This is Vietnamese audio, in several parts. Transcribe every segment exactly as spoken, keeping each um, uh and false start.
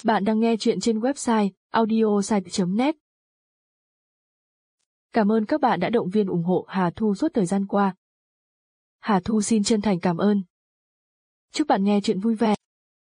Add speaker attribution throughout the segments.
Speaker 1: Bạn đang nghe chuyện trên website audiosite chấm net. Cảm ơn các bạn đã động viên ủng hộ Hà Thu suốt thời gian qua. Hà Thu xin chân thành cảm ơn. Chúc bạn nghe chuyện vui vẻ.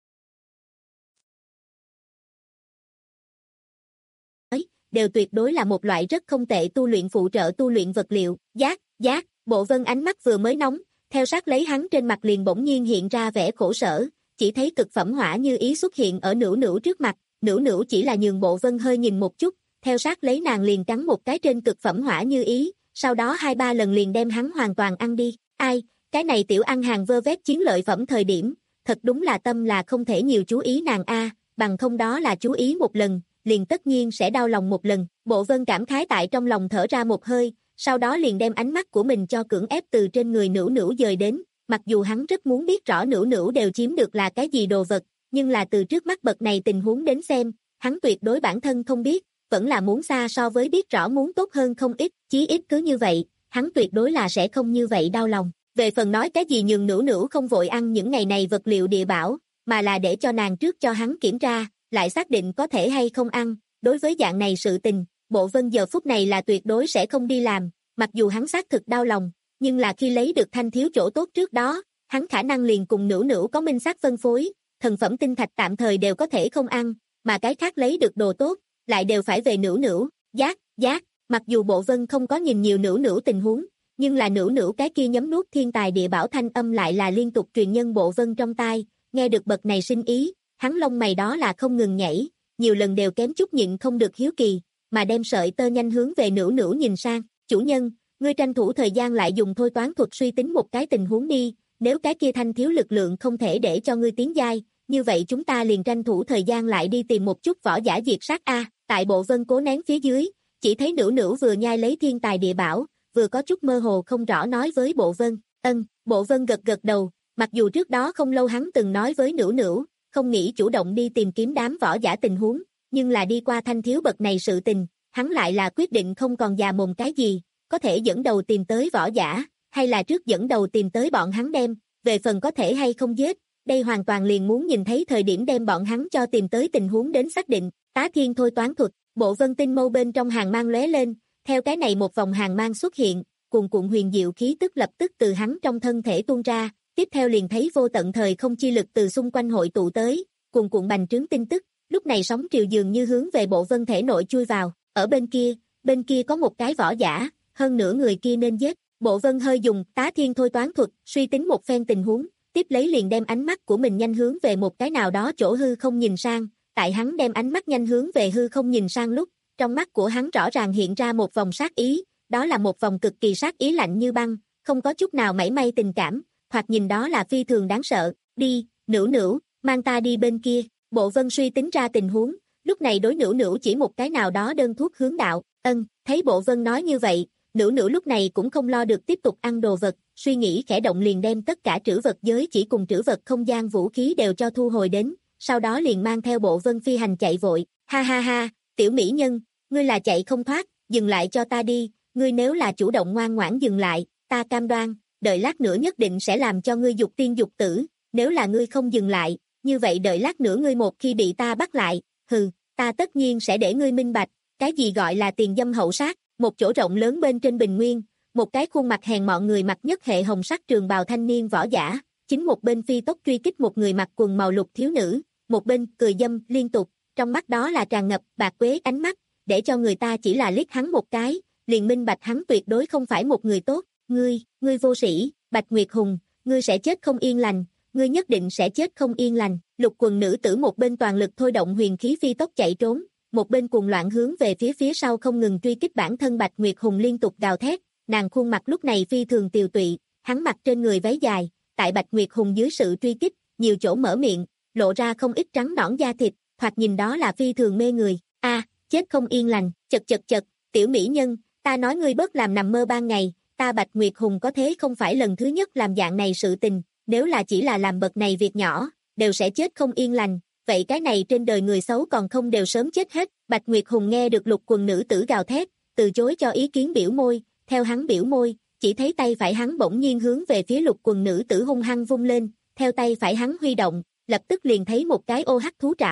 Speaker 2: Đều tuyệt đối là một loại rất không tệ tu luyện phụ trợ tu luyện vật liệu. Giác, giác, Bộ Vân ánh mắt vừa mới nóng, theo sát lấy hắn trên mặt liền bỗng nhiên hiện ra vẻ khổ sở, chỉ thấy cực phẩm hỏa như ý xuất hiện ở Nữu Nữu trước mặt, Nữu Nữu chỉ là nhường Bộ Vân hơi nhìn một chút, theo sát lấy nàng liền cắn một cái trên cực phẩm hỏa như ý, sau đó hai ba lần liền đem hắn hoàn toàn ăn đi. Ai, cái này tiểu ăn hàng vơ vét chiến lợi phẩm thời điểm, thật đúng là tâm là không thể nhiều chú ý nàng a, bằng không đó là chú ý một lần, liền tất nhiên sẽ đau lòng một lần. Bộ Vân cảm khái tại trong lòng thở ra một hơi, sau đó liền đem ánh mắt của mình cho cưỡng ép từ trên người Nữu Nữu dời đến, mặc dù hắn rất muốn biết rõ Nữu Nữu đều chiếm được là cái gì đồ vật, nhưng là từ trước mắt bậc này tình huống đến xem, hắn tuyệt đối bản thân không biết, vẫn là muốn xa so với biết rõ muốn tốt hơn không ít, chí ít cứ như vậy, hắn tuyệt đối là sẽ không như vậy đau lòng. Về phần nói cái gì nhường Nữu Nữu không vội ăn những ngày này vật liệu địa bảo, mà là để cho nàng trước cho hắn kiểm tra, lại xác định có thể hay không ăn, đối với dạng này sự tình, Bộ Vân giờ phút này là tuyệt đối sẽ không đi làm, mặc dù hắn xác thực đau lòng, nhưng là khi lấy được thanh thiếu chỗ tốt trước đó, hắn khả năng liền cùng Nữu Nữu có minh xác phân phối, thần phẩm tinh thạch tạm thời đều có thể không ăn, mà cái khác lấy được đồ tốt, lại đều phải về Nữu Nữu. Giác, giác, mặc dù Bộ Vân không có nhìn nhiều Nữu Nữu tình huống, nhưng là Nữu Nữu cái kia nhấm nuốt thiên tài địa bảo thanh âm lại là liên tục truyền nhân Bộ Vân trong tai, nghe được bậc này sinh ý, hắn lông mày đó là không ngừng nhảy, nhiều lần đều kém chút nhịn không được hiếu kỳ, mà đem sợi tơ nhanh hướng về Nữu Nữu nhìn sang. Chủ nhân, ngươi tranh thủ thời gian lại dùng thôi toán thuật suy tính một cái tình huống đi, nếu cái kia thanh thiếu lực lượng không thể để cho ngươi tiến giai, như vậy chúng ta liền tranh thủ thời gian lại đi tìm một chút võ giả diệt sát a. Tại Bộ Vân cố nén phía dưới, chỉ thấy Nữu Nữu vừa nhai lấy thiên tài địa bảo, vừa có chút mơ hồ không rõ nói với Bộ Vân. Ân, Bộ Vân gật gật đầu, mặc dù trước đó không lâu hắn từng nói với Nữu Nữu, không nghĩ chủ động đi tìm kiếm đám võ giả tình huống, nhưng là đi qua thanh thiếu bậc này sự tình, hắn lại là quyết định không còn già mồm cái gì, có thể dẫn đầu tìm tới võ giả, hay là trước dẫn đầu tìm tới bọn hắn đem, về phần có thể hay không giết, đây hoàn toàn liền muốn nhìn thấy thời điểm đem bọn hắn cho tìm tới tình huống đến xác định. Tá thiên thôi toán thuật, Bộ Vân tinh mâu bên trong hàng mang lóe lên, theo cái này một vòng hàng mang xuất hiện, cuồn cuộn huyền diệu khí tức lập tức từ hắn trong thân thể tuôn ra, tiếp theo liền thấy vô tận thời không chi lực từ xung quanh hội tụ tới, cuồn cuộn bành trướng tin tức, lúc này sóng triều dường như hướng về Bộ Vân thể nội chui vào, ở bên kia, bên kia có một cái võ giả, hơn nữa người kia nên giết. Bộ Vân hơi dùng tá thiên thôi toán thuật, suy tính một phen tình huống, tiếp lấy liền đem ánh mắt của mình nhanh hướng về một cái nào đó chỗ hư không nhìn sang, tại hắn đem ánh mắt nhanh hướng về hư không nhìn sang lúc, trong mắt của hắn rõ ràng hiện ra một vòng sát ý, đó là một vòng cực kỳ sát ý lạnh như băng, không có chút nào mảy may tình cảm, thoạt nhìn đó là phi thường đáng sợ. Đi, Nữu Nữu, mang ta đi bên kia. Bộ Vân suy tính ra tình huống, lúc này đối Nữu Nữu chỉ một cái nào đó đơn thuốc hướng đạo. Ân, thấy Bộ Vân nói như vậy, Nữu Nữu lúc này cũng không lo được tiếp tục ăn đồ vật, suy nghĩ khẽ động liền đem tất cả trữ vật giới chỉ cùng trữ vật không gian vũ khí đều cho thu hồi đến, sau đó liền mang theo Bộ Vân phi hành chạy vội. Ha ha ha, tiểu mỹ nhân, ngươi là chạy không thoát, dừng lại cho ta đi, ngươi nếu là chủ động ngoan ngoãn dừng lại, ta cam đoan, đợi lát nữa nhất định sẽ làm cho ngươi dục tiên dục tử, nếu là ngươi không dừng lại, như vậy đợi lát nữa ngươi một khi bị ta bắt lại, hừ, ta tất nhiên sẽ để ngươi minh bạch, cái gì gọi là tiền dâm hậu sát. Một chỗ rộng lớn bên trên bình nguyên, một cái khuôn mặt hèn mọn người mặc nhất hệ hồng sắc trường bào thanh niên võ giả, chính một bên phi tốc truy kích một người mặc quần màu lục thiếu nữ, một bên cười dâm liên tục, trong mắt đó là tràn ngập bạc quế ánh mắt, để cho người ta chỉ là liếc hắn một cái, liền minh bạch hắn tuyệt đối không phải một người tốt. Ngươi, ngươi vô sĩ, Bạch Nguyệt Hùng, ngươi sẽ chết không yên lành, ngươi nhất định sẽ chết không yên lành. Lục quần nữ tử một bên toàn lực thôi động huyền khí phi tốc chạy trốn, một bên cuồng loạn hướng về phía phía sau không ngừng truy kích bản thân. Bạch Nguyệt Hùng liên tục gào thét, nàng khuôn mặt lúc này phi thường tiều tụy, hắn mặc trên người váy dài, tại Bạch Nguyệt Hùng dưới sự truy kích, nhiều chỗ mở miệng, lộ ra không ít trắng nõn da thịt, thoạt nhìn đó là phi thường mê người. A, à, chết không yên lành, chật chật chật, tiểu mỹ nhân, ta nói ngươi bớt làm nằm mơ ban ngày, ta Bạch Nguyệt Hùng có thế không phải lần thứ nhất làm dạng này sự tình, nếu là chỉ là làm bậc này việc nhỏ, đều sẽ chết không yên lành. Vậy cái này trên đời người xấu còn không đều sớm chết hết. Bạch Nguyệt Hùng nghe được lục quần nữ tử gào thét, từ chối cho ý kiến biểu môi, theo hắn biểu môi, chỉ thấy tay phải hắn bỗng nhiên hướng về phía lục quần nữ tử hung hăng vung lên, theo tay phải hắn huy động, lập tức liền thấy một cái ô hắc thú trảo,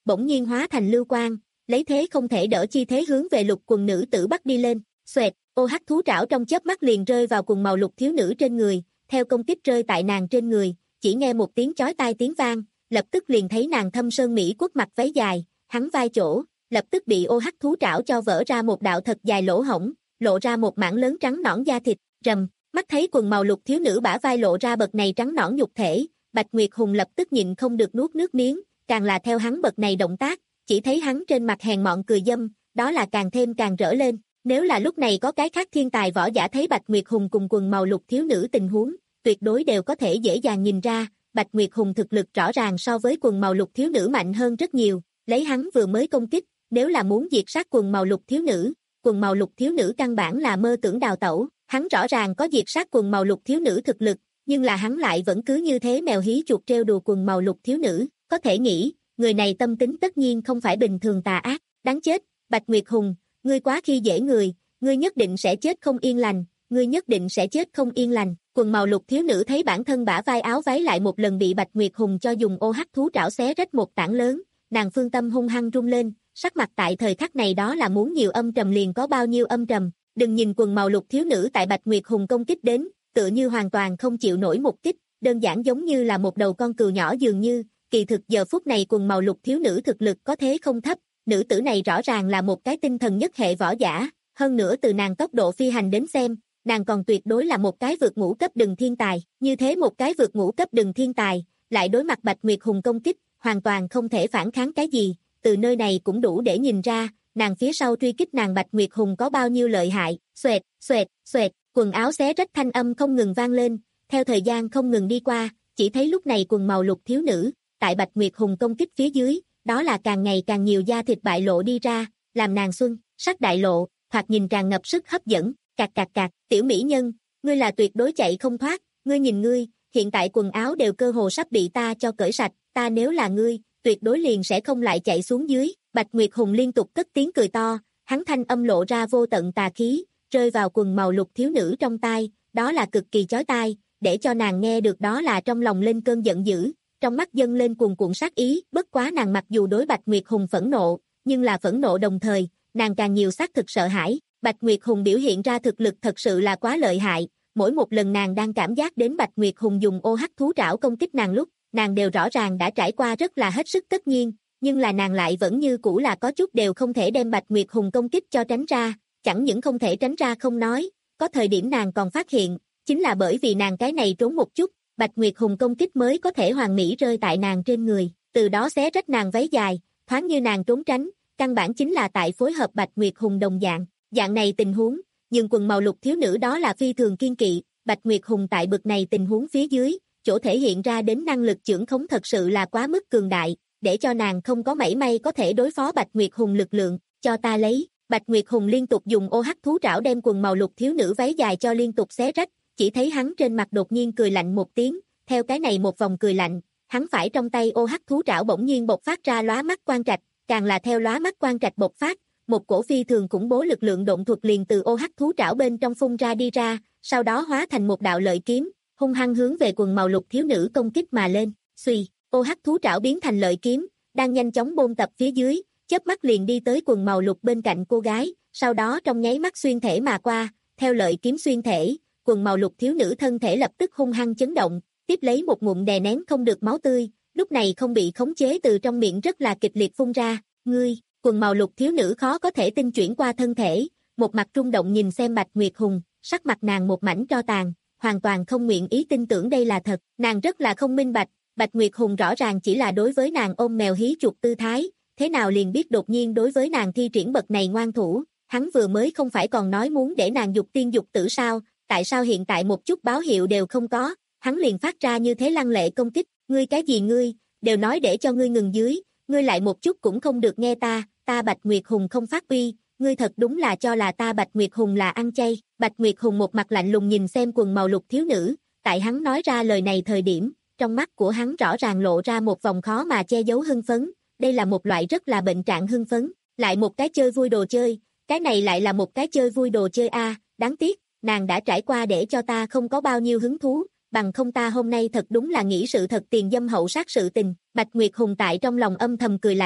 Speaker 2: bỗng nhiên hóa thành lưu quang, lấy thế không thể đỡ chi thế hướng về lục quần nữ tử bắt đi lên. Xoẹt, ô hắc thú trảo trong chớp mắt liền rơi vào quần màu lục thiếu nữ trên người, theo công kích rơi tại nàng trên người, chỉ nghe một tiếng chói tai tiếng vang, lập tức liền thấy nàng thâm sơn mỹ quất mặc váy dài, hắn vai chỗ, lập tức bị ô hắc thú trảo cho vỡ ra một đạo thật dài lỗ hổng, lộ ra một mảng lớn trắng nõn da thịt, rầm, mắt thấy quần màu lục thiếu nữ bả vai lộ ra bậc này trắng nõn nhục thể, Bạch Nguyệt Hùng lập tức nhịn không được nuốt nước miếng, càng là theo hắn bậc này động tác, chỉ thấy hắn trên mặt hèn mọn cười dâm, đó là càng thêm càng rỡ lên. Nếu là lúc này có cái khác thiên tài võ giả thấy Bạch Nguyệt Hùng cùng quần màu lục thiếu nữ tình huống, tuyệt đối đều có thể dễ dàng nhìn ra, Bạch Nguyệt Hùng thực lực rõ ràng so với quần màu lục thiếu nữ mạnh hơn rất nhiều, lấy hắn vừa mới công kích, nếu là muốn diệt sát quần màu lục thiếu nữ, quần màu lục thiếu nữ căn bản là mơ tưởng đào tẩu, hắn rõ ràng có diệt sát quần màu lục thiếu nữ thực lực, nhưng là hắn lại vẫn cứ như thế mèo hí chuột trêu đùa quần màu lục thiếu nữ, có thể nghĩ, người này tâm tính tất nhiên không phải bình thường tà ác, đáng chết, Bạch Nguyệt Hùng, ngươi quá khi dễ người, ngươi nhất định sẽ chết không yên lành, ngươi nhất định sẽ chết không yên lành. Quần màu lục thiếu nữ thấy bản thân bả vai áo váy lại một lần bị Bạch Nguyệt Hùng cho dùng ô hắc thú trảo xé rách một tảng lớn, nàng phương tâm hung hăng rung lên, sắc mặt tại thời khắc này đó là muốn nhiều âm trầm liền có bao nhiêu âm trầm, đừng nhìn quần màu lục thiếu nữ tại Bạch Nguyệt Hùng công kích đến, tựa như hoàn toàn không chịu nổi một kích, đơn giản giống như là một đầu con cừu nhỏ dường như, kỳ thực giờ phút này quần màu lục thiếu nữ thực lực có thế không thấp, nữ tử này rõ ràng là một cái tinh thần nhất hệ võ giả, hơn nữa từ nàng tốc độ phi hành đến xem, nàng còn tuyệt đối là một cái vượt ngũ cấp đừng thiên tài, như thế một cái vượt ngũ cấp đừng thiên tài, lại đối mặt Bạch Nguyệt Hùng công kích, hoàn toàn không thể phản kháng cái gì, từ nơi này cũng đủ để nhìn ra, nàng phía sau truy kích nàng Bạch Nguyệt Hùng có bao nhiêu lợi hại, xoẹt, xoẹt, xoẹt, quần áo xé rách thanh âm không ngừng vang lên, theo thời gian không ngừng đi qua, chỉ thấy lúc này quần màu lục thiếu nữ, tại Bạch Nguyệt Hùng công kích phía dưới, đó là càng ngày càng nhiều da thịt bại lộ đi ra, làm nàng xuân, sắc đại lộ, thoạt nhìn tràn ngập sức hấp dẫn, cạc cạc cạc, tiểu mỹ nhân, ngươi là tuyệt đối chạy không thoát, ngươi nhìn ngươi, hiện tại quần áo đều cơ hồ sắp bị ta cho cởi sạch, ta nếu là ngươi, tuyệt đối liền sẽ không lại chạy xuống dưới, Bạch Nguyệt Hùng liên tục cất tiếng cười to, hắn thanh âm lộ ra vô tận tà khí, rơi vào quần màu lục thiếu nữ trong tai, đó là cực kỳ chói tai, để cho nàng nghe được đó là trong lòng lên cơn giận dữ, trong mắt dâng lên cuồn cuộn sát ý, bất quá nàng mặc dù đối Bạch Nguyệt Hùng phẫn nộ, nhưng là phẫn nộ đồng thời, nàng càng nhiều xác thực sợ hãi, Bạch Nguyệt Hùng biểu hiện ra thực lực thật sự là quá lợi hại, mỗi một lần nàng đang cảm giác đến Bạch Nguyệt Hùng dùng ô hắc thú trảo công kích nàng lúc, nàng đều rõ ràng đã trải qua rất là hết sức tất nhiên, nhưng là nàng lại vẫn như cũ là có chút đều không thể đem Bạch Nguyệt Hùng công kích cho tránh ra, chẳng những không thể tránh ra không nói, có thời điểm nàng còn phát hiện, chính là bởi vì nàng cái này trốn một chút, Bạch Nguyệt Hùng công kích mới có thể hoàn mỹ rơi tại nàng trên người, từ đó xé rách nàng váy dài, thoáng như nàng trốn tránh, căn bản chính là tại phối hợp Bạch Nguyệt Hùng đồng dạng, dạng này tình huống, nhưng quần màu lục thiếu nữ đó là phi thường kiên kỵ, Bạch Nguyệt Hùng tại bực này tình huống phía dưới, chỗ thể hiện ra đến năng lực chưởng khống thật sự là quá mức cường đại, để cho nàng không có mảy may có thể đối phó Bạch Nguyệt Hùng lực lượng, cho ta lấy, Bạch Nguyệt Hùng liên tục dùng ô hắc thú trảo đem quần màu lục thiếu nữ váy dài cho liên tục xé rách, chỉ thấy hắn trên mặt đột nhiên cười lạnh một tiếng, theo cái này một vòng cười lạnh, hắn phải trong tay ô hắc thú trảo bỗng nhiên bộc phát ra lóa mắt quang trạch, càng là theo lóa mắt quang trạch bộc phát, một cổ phi thường khủng bố lực lượng độn thuật liền từ ô hắc thú trảo bên trong phun ra đi ra, sau đó hóa thành một đạo lợi kiếm, hung hăng hướng về quần màu lục thiếu nữ công kích mà lên, suy, ô hắc thú trảo biến thành lợi kiếm, đang nhanh chóng bôn tập phía dưới, chớp mắt liền đi tới quần màu lục bên cạnh cô gái, sau đó trong nháy mắt xuyên thể mà qua, theo lợi kiếm xuyên thể, quần màu lục thiếu nữ thân thể lập tức hung hăng chấn động, tiếp lấy một ngụm đè nén không được máu tươi, lúc này không bị khống chế từ trong miệng rất là kịch liệt phun ra, ngươi, quần màu lục thiếu nữ khó có thể tin chuyển qua thân thể, một mặt rung động nhìn xem Bạch Nguyệt Hùng, sắc mặt nàng một mảnh tro tàn, hoàn toàn không nguyện ý tin tưởng đây là thật, nàng rất là không minh bạch, Bạch Nguyệt Hùng rõ ràng chỉ là đối với nàng ôm mèo hí chuột tư thái, thế nào liền biết đột nhiên đối với nàng thi triển bậc này ngoan thủ, hắn vừa mới không phải còn nói muốn để nàng dục tiên dục tử sao, tại sao hiện tại một chút báo hiệu đều không có, hắn liền phát ra như thế lăng lệ công kích, ngươi cái gì ngươi, đều nói để cho ngươi ngừng dưới, ngươi lại một chút cũng không được nghe ta, ta Bạch Nguyệt Hùng không phát uy, ngươi thật đúng là cho là ta Bạch Nguyệt Hùng là ăn chay, Bạch Nguyệt Hùng một mặt lạnh lùng nhìn xem quần màu lục thiếu nữ, tại hắn nói ra lời này thời điểm, trong mắt của hắn rõ ràng lộ ra một vòng khó mà che giấu hưng phấn, đây là một loại rất là bệnh trạng hưng phấn, lại một cái chơi vui đồ chơi, cái này lại là một cái chơi vui đồ chơi a, đáng tiếc, nàng đã trải qua để cho ta không có bao nhiêu hứng thú, bằng không ta hôm nay thật đúng là nghĩ sự thật tiền dâm hậu sát sự tình, Bạch Nguyệt Hùng tại trong lòng âm thầm cười lạnh,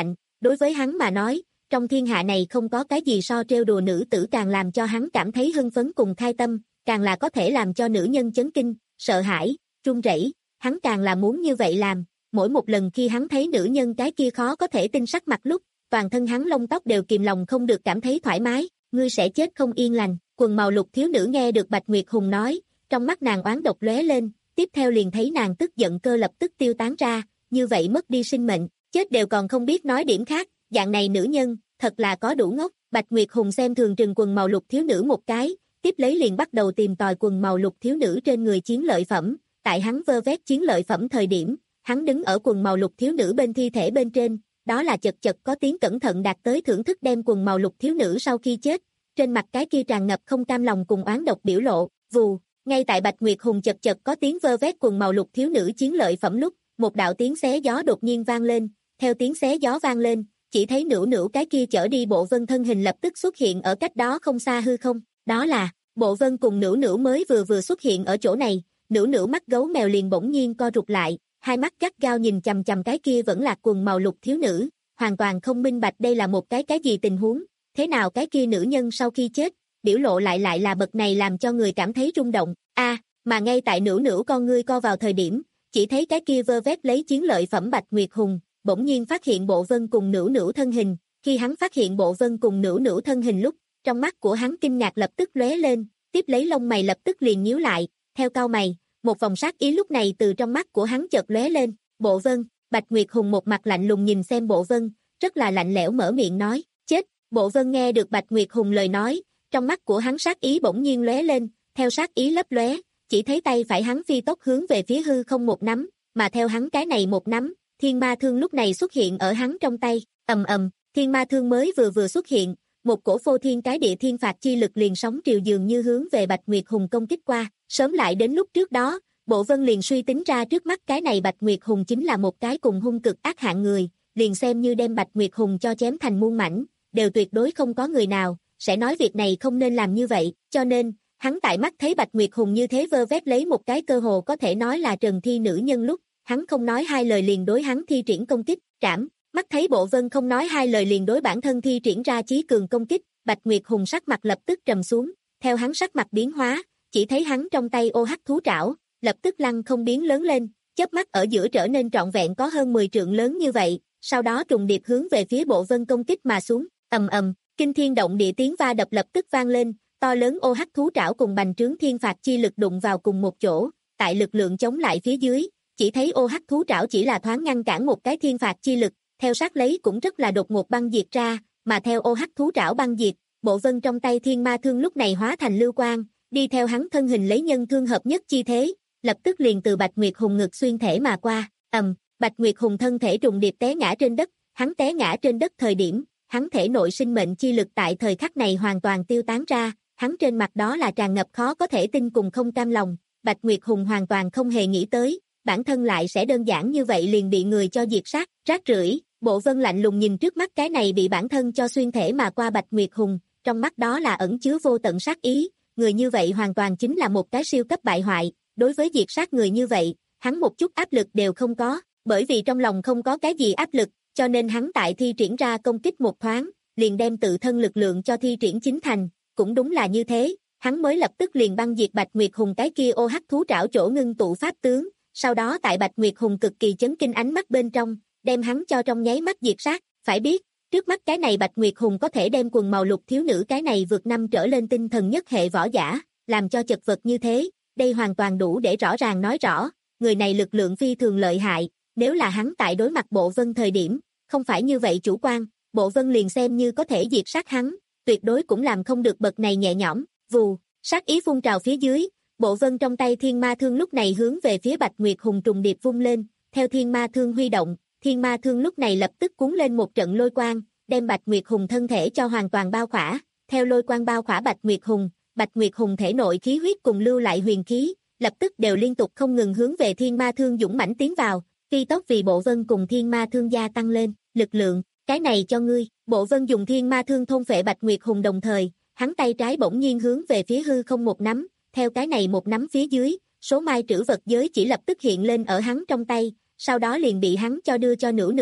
Speaker 2: Đối với hắn mà nói, trong thiên hạ này không có cái gì so trêu đùa nữ tử càng làm cho hắn cảm thấy hưng phấn cùng khai tâm, càng là có thể làm cho nữ nhân chấn kinh, sợ hãi, run rẩy, hắn càng là muốn như vậy làm. Mỗi một lần khi hắn thấy nữ nhân cái kia khó có thể tin sắc mặt lúc, toàn thân hắn lông tóc đều kìm lòng không được cảm thấy thoải mái, ngươi sẽ chết không yên lành. Quần màu lục thiếu nữ nghe được Bạch Nguyệt Hùng nói, trong mắt nàng oán độc lóe lên, tiếp theo liền thấy nàng tức giận cơ lập tức tiêu tán ra, như vậy mất đi sinh mệnh, chết đều còn không biết nói điểm khác, dạng này nữ nhân, thật là có đủ ngốc. Bạch Nguyệt Hùng xem thường trừng quần màu lục thiếu nữ một cái, tiếp lấy liền bắt đầu tìm tòi quần màu lục thiếu nữ trên người chiến lợi phẩm, tại hắn vơ vét chiến lợi phẩm thời điểm, hắn đứng ở quần màu lục thiếu nữ bên thi thể bên trên, đó là chật chật có tiếng cẩn thận đạt tới thưởng thức đem quần màu lục thiếu nữ sau khi chết, trên mặt cái kia tràn ngập không cam lòng cùng oán độc biểu lộ, vù, ngay tại Bạch Nguyệt Hùng chật chật có tiếng vơ vét quần màu lục thiếu nữ chiến lợi phẩm lúc, một đạo tiếng xé gió đột nhiên vang lên, theo tiếng xé gió vang lên, chỉ thấy nữu nữu cái kia chở đi Bộ Vân thân hình lập tức xuất hiện ở cách đó không xa hư không, đó là, Bộ Vân cùng nữu nữu mới vừa vừa xuất hiện ở chỗ này, nữu nữu mắt gấu mèo liền bỗng nhiên co rụt lại, hai mắt gắt gao nhìn chằm chằm cái kia vẫn là quần màu lục thiếu nữ, hoàn toàn không minh bạch đây là một cái cái gì tình huống, thế nào cái kia nữ nhân sau khi chết, biểu lộ lại lại là bậc này làm cho người cảm thấy rung động, a à, mà ngay tại nữu nữu con ngươi co vào thời điểm, chỉ thấy cái kia vơ vét lấy chiến lợi phẩm Bạch Nguyệt Hùng, bỗng nhiên phát hiện Bộ Vân cùng nữu nữu thân hình, khi hắn phát hiện Bộ Vân cùng nữu nữu thân hình lúc, trong mắt của hắn kinh ngạc lập tức lóe lên, tiếp lấy lông mày lập tức liền nhíu lại, theo cau mày, một vòng sát ý lúc này từ trong mắt của hắn chợt lóe lên, Bộ Vân, Bạch Nguyệt Hùng một mặt lạnh lùng nhìn xem Bộ Vân, rất là lạnh lẽo mở miệng nói, chết, Bộ Vân nghe được Bạch Nguyệt Hùng lời nói, trong mắt của hắn sát ý bỗng nhiên lóe lên, theo sát ý lấp lóe, chỉ thấy tay phải hắn phi tốc hướng về phía hư không một nắm, mà theo hắn cái này một nắm, thiên ma thương lúc này xuất hiện ở hắn trong tay, ầm ầm, thiên ma thương mới vừa vừa xuất hiện, một cổ phô thiên cái địa thiên phạt chi lực liền sóng triều dường như hướng về Bạch Nguyệt Hùng công kích qua, sớm lại đến lúc trước đó, Bộ Vân liền suy tính ra trước mắt cái này Bạch Nguyệt Hùng chính là một cái cùng hung cực ác hạng người, liền xem như đem Bạch Nguyệt Hùng cho chém thành muôn mảnh, đều tuyệt đối không có người nào sẽ nói việc này không nên làm như vậy, cho nên, hắn tại mắt thấy Bạch Nguyệt Hùng như thế vơ vét lấy một cái cơ hồ có thể nói là trần thi nữ nhân lúc, hắn không nói hai lời liền đối hắn thi triển công kích, trảm, mắt thấy Bộ Vân không nói hai lời liền đối bản thân thi triển ra chí cường công kích, Bạch Nguyệt Hùng sắc mặt lập tức trầm xuống, theo hắn sắc mặt biến hóa, chỉ thấy hắn trong tay ô hắc thú trảo, lập tức lăng không biến lớn lên, chớp mắt ở giữa trở nên trọn vẹn có hơn mười trượng lớn như vậy, sau đó trùng điệp hướng về phía Bộ Vân công kích mà xuống, ầm ầm, kinh thiên động địa tiếng va đập lập tức vang lên, to lớn ô hắc thú trảo cùng bành trướng thiên phạt chi lực đụng vào cùng một chỗ, tại lực lượng chống lại phía dưới, chỉ thấy ô hắc thú trảo chỉ là thoáng ngăn cản một cái thiên phạt chi lực, theo sát lấy cũng rất là đột ngột băng diệt ra, mà theo ô hắc thú trảo băng diệt, Bộ Vân trong tay thiên ma thương lúc này hóa thành lưu quang, đi theo hắn thân hình lấy nhân thương hợp nhất chi thế, lập tức liền từ Bạch Nguyệt Hùng ngực xuyên thể mà qua, ầm, Bạch Nguyệt Hùng thân thể trùng điệp té ngã trên đất, hắn té ngã trên đất thời điểm, hắn thể nội sinh mệnh chi lực tại thời khắc này hoàn toàn tiêu tán ra, hắn trên mặt đó là tràn ngập khó có thể tin cùng không cam lòng, Bạch Nguyệt Hùng hoàn toàn không hề nghĩ tới, bản thân lại sẽ đơn giản như vậy liền bị người cho diệt sát, rác rưởi. Bộ Vân lạnh lùng nhìn trước mắt cái này bị bản thân cho xuyên thể mà qua Bạch Nguyệt Hùng, trong mắt đó là ẩn chứa vô tận sát ý, người như vậy hoàn toàn chính là một cái siêu cấp bại hoại, đối với diệt sát người như vậy, hắn một chút áp lực đều không có, bởi vì trong lòng không có cái gì áp lực, cho nên hắn tại thi triển ra công kích một thoáng, liền đem tự thân lực lượng cho thi triển chính thành, cũng đúng là như thế, hắn mới lập tức liền băng diệt Bạch Nguyệt Hùng cái kia ô hắc thú trảo chỗ ngưng tụ pháp tướng, sau đó tại Bạch Nguyệt Hùng cực kỳ chấn kinh ánh mắt bên trong, đem hắn cho trong nháy mắt diệt sát, phải biết, trước mắt cái này Bạch Nguyệt Hùng có thể đem quần màu lục thiếu nữ cái này vượt năm trở lên tinh thần nhất hệ võ giả, làm cho chật vật như thế, đây hoàn toàn đủ để rõ ràng nói rõ, người này lực lượng phi thường lợi hại, nếu là hắn tại đối mặt Bộ Vân thời điểm, không phải như vậy chủ quan, Bộ Vân liền xem như có thể diệt sát hắn, tuyệt đối cũng làm không được bậc này nhẹ nhõm, vù, sát ý phun trào phía dưới, Bộ Vân trong tay thiên ma thương lúc này hướng về phía Bạch Nguyệt Hùng trùng điệp vung lên, theo thiên ma thương huy động, thiên ma thương lúc này lập tức cuốn lên một trận lôi quang, đem Bạch Nguyệt Hùng thân thể cho hoàn toàn bao khỏa, theo lôi quang bao khỏa Bạch Nguyệt Hùng, Bạch Nguyệt Hùng thể nội khí huyết cùng lưu lại huyền khí, lập tức đều liên tục không ngừng hướng về thiên ma thương dũng mãnh tiến vào, phi tốc vì Bộ Vân cùng thiên ma thương gia tăng lên, lực lượng, cái này cho ngươi, Bộ Vân dùng thiên ma thương thôn phệ Bạch Nguyệt Hùng đồng thời, hắn tay trái bỗng nhiên hướng về phía hư không một nắm, theo cái này một nắm phía dưới, số mai trữ vật giới chỉ lập tức hiện lên ở hắn trong tay, sau đó liền bị hắn cho đưa cho Nữu Nữu,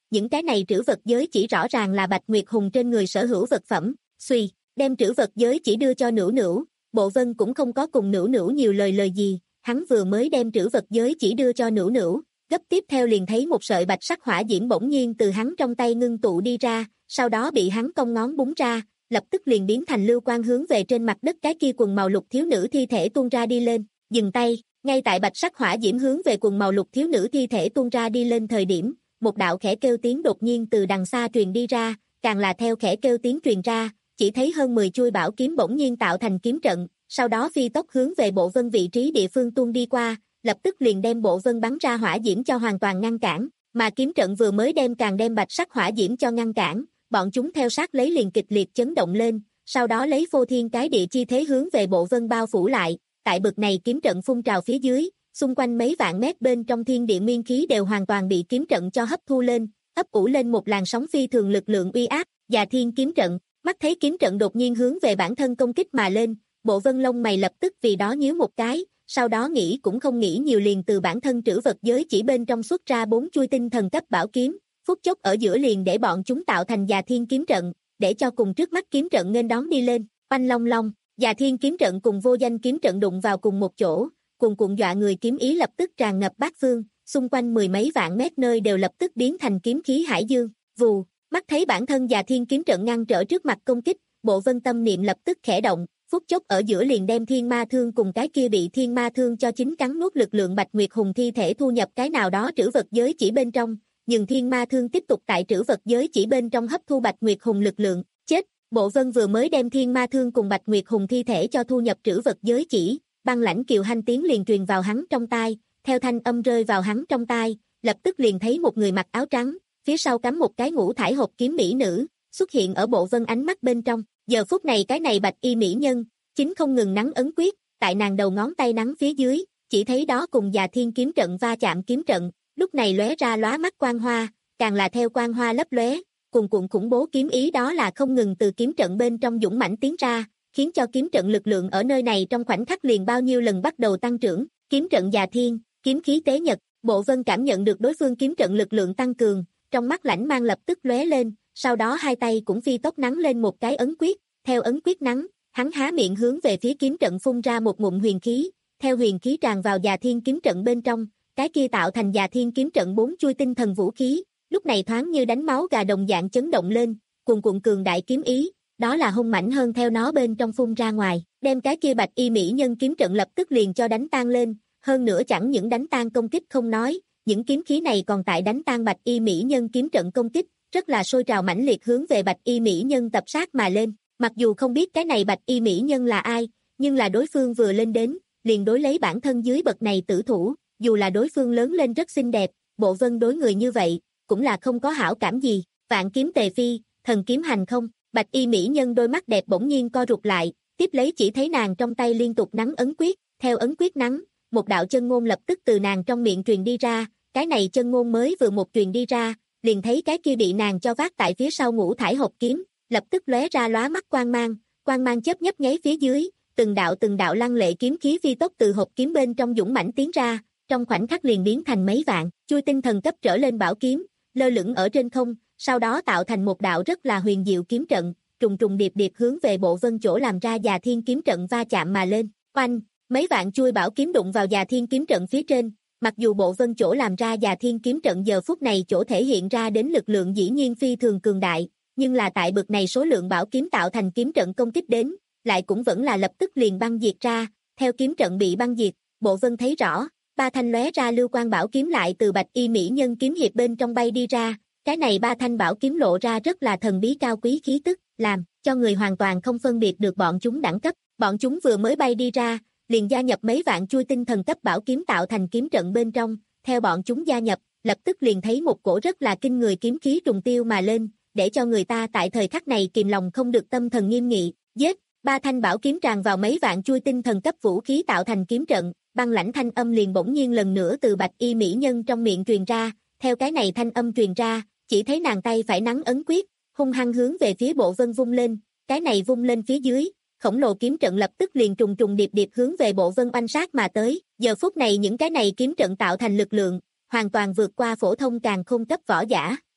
Speaker 2: những cái này trữ vật giới chỉ rõ ràng là Bạch Nguyệt Hùng trên người sở hữu vật phẩm, suy, đem trữ vật giới chỉ đưa cho Nữu Nữu, Bộ Vân cũng không có cùng Nữu Nữu nhiều lời lời gì, hắn vừa mới đem trữ vật giới chỉ đưa cho Nữu Nữu, gấp tiếp theo liền thấy một sợi bạch sắc hỏa diễm bỗng nhiên từ hắn trong tay ngưng tụ đi ra, sau đó bị hắn cong ngón búng ra, lập tức liền biến thành lưu quang hướng về trên mặt đất cái kia quần màu lục thiếu nữ thi thể tuôn ra đi lên, dừng tay, ngay tại bạch sắc hỏa diễm hướng về quần màu lục thiếu nữ thi thể tuôn ra đi lên thời điểm, một đạo khẽ kêu tiếng đột nhiên từ đằng xa truyền đi ra, càng là theo khẽ kêu tiếng truyền ra, chỉ thấy hơn mười chuôi bảo kiếm bỗng nhiên tạo thành kiếm trận, sau đó phi tốc hướng về Bộ Vân vị trí địa phương tuôn đi qua, lập tức liền đem Bộ Vân bắn ra hỏa diễm cho hoàn toàn ngăn cản, mà kiếm trận vừa mới đem càng đem bạch sắc hỏa diễm cho ngăn cản, bọn chúng theo sát lấy liền kịch liệt chấn động lên, sau đó lấy phô thiên cái địa chi thế hướng về Bộ Vân bao phủ lại, tại bực này kiếm trận phun trào phía dưới, xung quanh mấy vạn mét bên trong thiên địa nguyên khí đều hoàn toàn bị kiếm trận cho hấp thu lên, ấp ủ lên một làn sóng phi thường lực lượng uy áp, Già Thiên kiếm trận, mắt thấy kiếm trận đột nhiên hướng về bản thân công kích mà lên, Bộ Vân lông mày lập tức vì đó nhíu một cái, sau đó nghĩ cũng không nghĩ nhiều liền từ bản thân trữ vật giới chỉ bên trong xuất ra bốn chuôi tinh thần cấp bảo kiếm, phút chốc ở giữa liền để bọn chúng tạo thành Già Thiên kiếm trận, để cho cùng trước mắt kiếm trận nên đón đi lên, oanh long long, Già Thiên kiếm trận cùng vô danh kiếm trận đụng vào cùng một chỗ, cuồn cuộn dọa người kiếm ý lập tức tràn ngập bát phương, xung quanh mười mấy vạn mét nơi đều lập tức biến thành kiếm khí hải dương, vù, mắt thấy bản thân Già Thiên kiếm trận ngăn trở trước mặt công kích, Bộ Vân tâm niệm lập tức khẽ động, phút chốc ở giữa liền đem thiên ma thương cùng cái kia bị thiên ma thương cho chính cắn nuốt lực lượng Bạch Nguyệt Hùng thi thể thu nhập cái nào đó trữ vật giới chỉ bên trong, nhưng thiên ma thương tiếp tục tại trữ vật giới chỉ bên trong hấp thu Bạch Nguyệt Hùng lực lượng, chết, Bộ Vân vừa mới đem thiên ma thương cùng Bạch Nguyệt Hùng thi thể cho thu nhập trữ vật giới chỉ, băng lãnh kiều hanh tiếng liền truyền vào hắn trong tai, theo thanh âm rơi vào hắn trong tai, lập tức liền thấy một người mặc áo trắng, phía sau cắm một cái ngũ thải hộp kiếm mỹ nữ, xuất hiện ở Bộ Vân ánh mắt bên trong, giờ phút này cái này bạch y mỹ nhân, chính không ngừng nắng ấn quyết, tại nàng đầu ngón tay nắng phía dưới, chỉ thấy đó cùng Già Thiên kiếm trận va chạm kiếm trận, lúc này lóe ra lóa mắt quang hoa, càng là theo quang hoa lấp lóe, cùng cuộn khủng bố kiếm ý đó là không ngừng từ kiếm trận bên trong dũng mãnh tiến ra, khiến cho kiếm trận lực lượng ở nơi này trong khoảnh khắc liền bao nhiêu lần bắt đầu tăng trưởng, kiếm trận Già Thiên, kiếm khí tế nhật, Bộ Vân cảm nhận được đối phương kiếm trận lực lượng tăng cường, trong mắt lãnh mang lập tức lóe lên, sau đó hai tay cũng phi tốc nắng lên một cái ấn quyết, theo ấn quyết nắng, hắn há miệng hướng về phía kiếm trận phun ra một ngụm huyền khí, theo huyền khí tràn vào Già Thiên kiếm trận bên trong, cái kia tạo thành Già Thiên kiếm trận bốn chuôi tinh thần vũ khí, lúc này thoáng như đánh máu gà đồng dạng chấn động lên, cuồn cuộn cường đại kiếm ý, đó là hung mãnh hơn theo nó bên trong phun ra ngoài, đem cái kia bạch y mỹ nhân kiếm trận lập tức liền cho đánh tan lên, hơn nữa chẳng những đánh tan công kích không nói, những kiếm khí này còn tại đánh tan bạch y mỹ nhân kiếm trận công kích, rất là sôi trào mãnh liệt hướng về bạch y mỹ nhân tập sát mà lên, mặc dù không biết cái này bạch y mỹ nhân là ai, nhưng là đối phương vừa lên đến, liền đối lấy bản thân dưới bậc này tử thủ, dù là đối phương lớn lên rất xinh đẹp, Bộ Vân đối người như vậy, cũng là không có hảo cảm gì, vạn kiếm tề phi, thần kiếm hành không, bạch y mỹ nhân đôi mắt đẹp bỗng nhiên co rụt lại, tiếp lấy chỉ thấy nàng trong tay liên tục nắng ấn quyết, theo ấn quyết nắng, một đạo chân ngôn lập tức từ nàng trong miệng truyền đi ra, cái này chân ngôn mới vừa một truyền đi ra, liền thấy cái kia bị nàng cho vác tại phía sau ngũ thải hộp kiếm, lập tức lóe ra lóa mắt quang mang, quang mang chớp nhấp nháy phía dưới, từng đạo từng đạo lăng lệ kiếm khí phi tốc từ hộp kiếm bên trong dũng mãnh tiến ra, trong khoảnh khắc liền biến thành mấy vạn, chuôi tinh thần cấp trở lên bảo kiếm, lơ lửng ở trên không, sau đó tạo thành một đạo rất là huyền diệu kiếm trận, trùng trùng điệp điệp hướng về Bộ Vân chỗ làm ra Già Thiên kiếm trận va chạm mà lên. Oanh, mấy vạn chuôi bảo kiếm đụng vào Già Thiên kiếm trận phía trên, mặc dù Bộ Vân chỗ làm ra Già Thiên kiếm trận giờ phút này chỗ thể hiện ra đến lực lượng dĩ nhiên phi thường cường đại, nhưng là tại bực này số lượng bảo kiếm tạo thành kiếm trận công kích đến, lại cũng vẫn là lập tức liền băng diệt ra, theo kiếm trận bị băng diệt, Bộ Vân thấy rõ, ba thanh lóe ra lưu quang bảo kiếm lại từ bạch y mỹ nhân kiếm hiệp bên trong bay đi ra, cái này ba thanh bảo kiếm lộ ra rất là thần bí cao quý khí tức, làm cho người hoàn toàn không phân biệt được bọn chúng đẳng cấp, bọn chúng vừa mới bay đi ra, liền gia nhập mấy vạn chuôi tinh thần cấp bảo kiếm tạo thành kiếm trận bên trong, theo bọn chúng gia nhập, lập tức liền thấy một cổ rất là kinh người kiếm khí trùng tiêu mà lên, để cho người ta tại thời khắc này kìm lòng không được tâm thần nghiêm nghị, giết, ba thanh bảo kiếm tràn vào mấy vạn chuôi tinh thần cấp vũ khí tạo thành kiếm trận, băng lãnh thanh âm liền bỗng nhiên lần nữa từ bạch y mỹ nhân trong miệng truyền ra, theo cái này thanh âm truyền ra, chỉ thấy nàng tay phải nắng ấn quyết, hung hăng hướng về phía Bộ Vân vung lên, cái này vung lên phía dưới, khổng lồ kiếm trận lập tức liền trùng trùng điệp điệp hướng về Bộ Vân oanh sát mà tới, giờ phút này những cái này kiếm trận tạo thành lực lượng, hoàn toàn vượt qua phổ thông càn khôn cấp võ giả,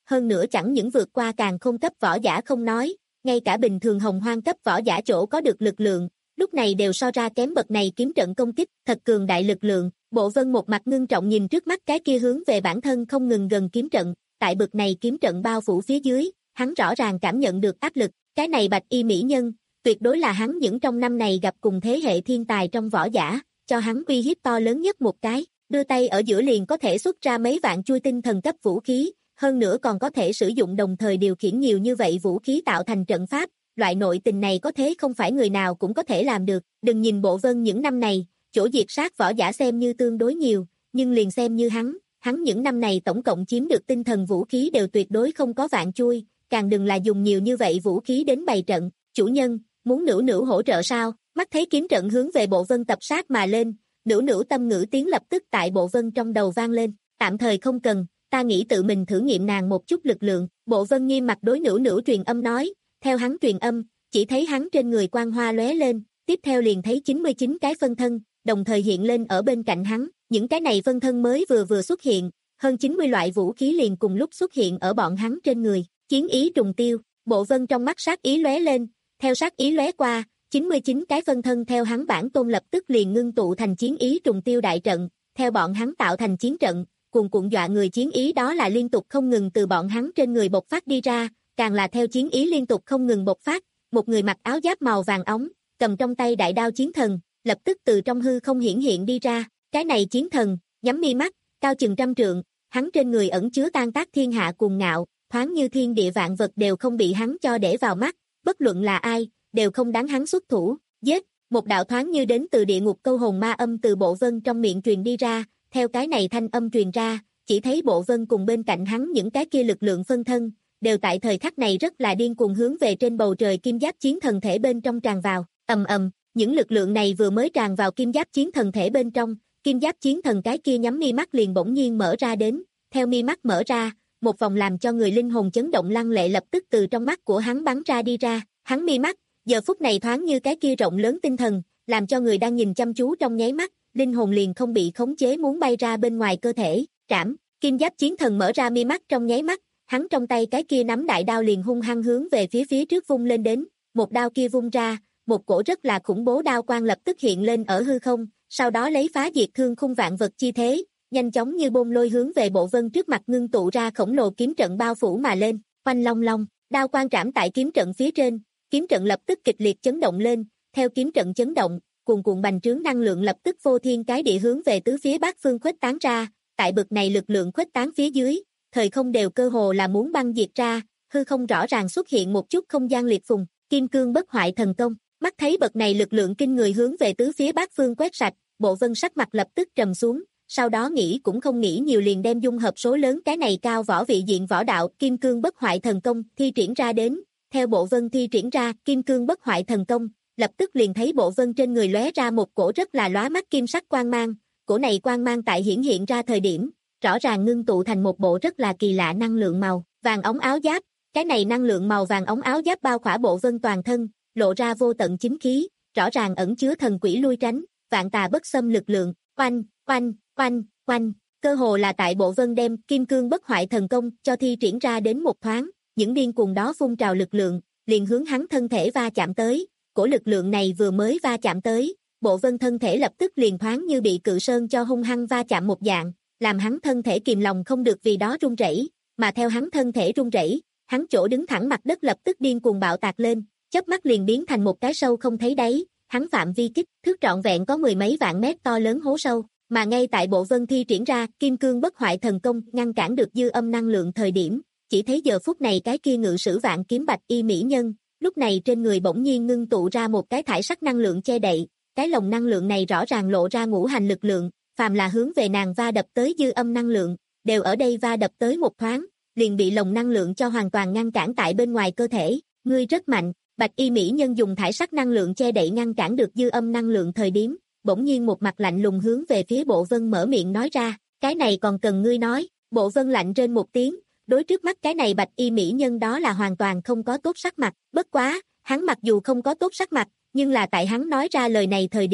Speaker 2: hơn nữa chẳng những vượt qua càn khôn cấp võ giả không nói, ngay cả bình thường hồng hoang cấp võ giả chỗ có được lực lượng, lúc này đều so ra kém bậc này kiếm trận công kích, thật cường đại lực lượng. Bộ Vân một mặt ngưng trọng nhìn trước mắt cái kia hướng về bản thân không ngừng gần kiếm trận, tại bậc này kiếm trận bao phủ phía dưới, hắn rõ ràng cảm nhận được áp lực, cái này bạch y mỹ nhân, tuyệt đối là hắn những trong năm này gặp cùng thế hệ thiên tài trong võ giả, cho hắn uy hiếp to lớn nhất một cái, đưa tay ở giữa liền có thể xuất ra mấy vạn chuôi tinh thần cấp vũ khí, hơn nữa còn có thể sử dụng đồng thời điều khiển nhiều như vậy vũ khí tạo thành trận pháp, loại nội tình này có thế không phải người nào cũng có thể làm được, đừng nhìn Bộ Vân những năm này, chỗ diệt sát võ giả xem như tương đối nhiều, nhưng liền xem như hắn, hắn những năm này tổng cộng chiếm được tinh thần vũ khí đều tuyệt đối không có vạn chuôi, càng đừng là dùng nhiều như vậy vũ khí đến bày trận, chủ nhân, muốn nữ nữ hỗ trợ sao, mắt thấy kiếm trận hướng về Bộ Vân tập sát mà lên, nữ nữ tâm ngữ tiếng lập tức tại Bộ Vân trong đầu vang lên, tạm thời không cần, ta nghĩ tự mình thử nghiệm nàng một chút lực lượng, Bộ Vân nghiêm mặt đối nữ nữ truyền âm nói, theo hắn truyền âm, chỉ thấy hắn trên người quang hoa lóe lên, tiếp theo liền thấy chín mươi chín cái phân thân, đồng thời hiện lên ở bên cạnh hắn, những cái này phân thân mới vừa vừa xuất hiện, hơn chín mươi loại vũ khí liền cùng lúc xuất hiện ở bọn hắn trên người, chiến ý trùng tiêu, Bộ Vân trong mắt sát ý lóe lên, theo sát ý lóe qua, chín mươi chín cái phân thân theo hắn bản tôn lập tức liền ngưng tụ thành chiến ý trùng tiêu đại trận, theo bọn hắn tạo thành chiến trận, cuồn cuộn dọa người chiến ý đó là liên tục không ngừng từ bọn hắn trên người bộc phát đi ra, càng là theo chiến ý liên tục không ngừng bộc phát, một người mặc áo giáp màu vàng óng, cầm trong tay đại đao chiến thần, lập tức từ trong hư không hiển hiện đi ra, cái này chiến thần, nhắm mi mắt, cao chừng trăm trượng, hắn trên người ẩn chứa tan tác thiên hạ cuồng ngạo, thoáng như thiên địa vạn vật đều không bị hắn cho để vào mắt, bất luận là ai, đều không đáng hắn xuất thủ, giết, một đạo thoáng như đến từ địa ngục câu hồn ma âm từ Bộ Vân trong miệng truyền đi ra, theo cái này thanh âm truyền ra, chỉ thấy Bộ Vân cùng bên cạnh hắn những cái kia lực lượng phân thân, đều tại thời khắc này rất là điên cuồng hướng về trên bầu trời kim giáp chiến thần thể bên trong tràn vào, ầm ầm, những lực lượng này vừa mới tràn vào kim giáp chiến thần thể bên trong, kim giáp chiến thần cái kia nhắm mi mắt liền bỗng nhiên mở ra đến, theo mi mắt mở ra, một vòng làm cho người linh hồn chấn động lăng lệ lập tức từ trong mắt của hắn bắn ra đi ra, hắn mi mắt, giờ phút này thoáng như cái kia rộng lớn tinh thần, làm cho người đang nhìn chăm chú trong nháy mắt, linh hồn liền không bị khống chế muốn bay ra bên ngoài cơ thể, trảm, kim giáp chiến thần mở ra mi mắt trong nháy mắt, hắn trong tay cái kia nắm đại đao liền hung hăng hướng về phía phía trước vung lên đến, một đao kia vung ra, một cổ rất là khủng bố đao quang lập tức hiện lên ở hư không, sau đó lấy phá diệt thương khung vạn vật chi thế, nhanh chóng như bôn lôi hướng về Bộ Vân trước mặt ngưng tụ ra khổng lồ kiếm trận bao phủ mà lên, oanh long long, đao quang trảm tại kiếm trận phía trên, kiếm trận lập tức kịch liệt chấn động lên, theo kiếm trận chấn động, cuồn cuộn bành trướng năng lượng lập tức vô thiên cái địa hướng về tứ phía bát phương khuếch tán ra, tại bực này lực lượng khuếch tán phía dưới, thời không đều cơ hồ là muốn băng diệt ra, hư không rõ ràng xuất hiện một chút không gian liệt phùng, kim cương bất hoại thần công, mắt thấy bậc này lực lượng kinh người hướng về tứ phía bát phương quét sạch, Bộ Vân sắc mặt lập tức trầm xuống, sau đó nghĩ cũng không nghĩ nhiều liền đem dung hợp số lớn cái này cao võ vị diện võ đạo kim cương bất hoại thần công thi triển ra đến, theo Bộ Vân thi triển ra kim cương bất hoại thần công, lập tức liền thấy Bộ Vân trên người lóe ra một cổ rất là lóa mắt kim sắc quang mang, cổ này quang mang tại hiển hiện ra thời điểm, rõ ràng ngưng tụ thành một bộ rất là kỳ lạ năng lượng màu vàng ống áo giáp, cái này năng lượng màu vàng ống áo giáp bao khỏa Bộ Vân toàn thân, lộ ra vô tận chính khí, rõ ràng ẩn chứa thần quỷ lui tránh, vạn tà bất xâm lực lượng, oanh, oanh, oanh, oanh, cơ hồ là tại Bộ Vân đem kim cương bất hoại thần công cho thi triển ra đến một thoáng, những điên cuồng đó phun trào lực lượng, liền hướng hắn thân thể va chạm tới, cổ lực lượng này vừa mới va chạm tới, Bộ Vân thân thể lập tức liền thoáng như bị cự sơn cho hung hăng va chạm một dạng, làm hắn thân thể kìm lòng không được vì đó run rẩy, mà theo hắn thân thể run rẩy, hắn chỗ đứng thẳng mặt đất lập tức điên cuồng bạo tạc lên, chớp mắt liền biến thành một cái sâu không thấy đáy, hắn phạm vi kích thước trọn vẹn có mười mấy vạn mét to lớn hố sâu, mà ngay tại Bộ Vân thi triển ra kim cương bất hoại thần công ngăn cản được dư âm năng lượng thời điểm, chỉ thấy giờ phút này cái kia ngự sử vạn kiếm bạch y mỹ nhân, lúc này trên người bỗng nhiên ngưng tụ ra một cái thải sắc năng lượng che đậy, cái lồng năng lượng này rõ ràng lộ ra ngũ hành lực lượng, phàm là hướng về nàng va đập tới dư âm năng lượng, đều ở đây va đập tới một thoáng, liền bị lồng năng lượng cho hoàn toàn ngăn cản tại bên ngoài cơ thể, ngươi rất mạnh, bạch y mỹ nhân dùng thải sắc năng lượng che đậy ngăn cản được dư âm năng lượng thời điểm, bỗng nhiên một mặt lạnh lùng hướng về phía Bộ Vân mở miệng nói ra, cái này còn cần ngươi nói, Bộ Vân lạnh trên một tiếng, đối trước mắt cái này bạch y mỹ nhân đó là hoàn toàn không có tốt sắc mặt, bất quá, hắn mặc dù không có tốt sắc mặt, nhưng là tại hắn nói ra lời này thời điểm,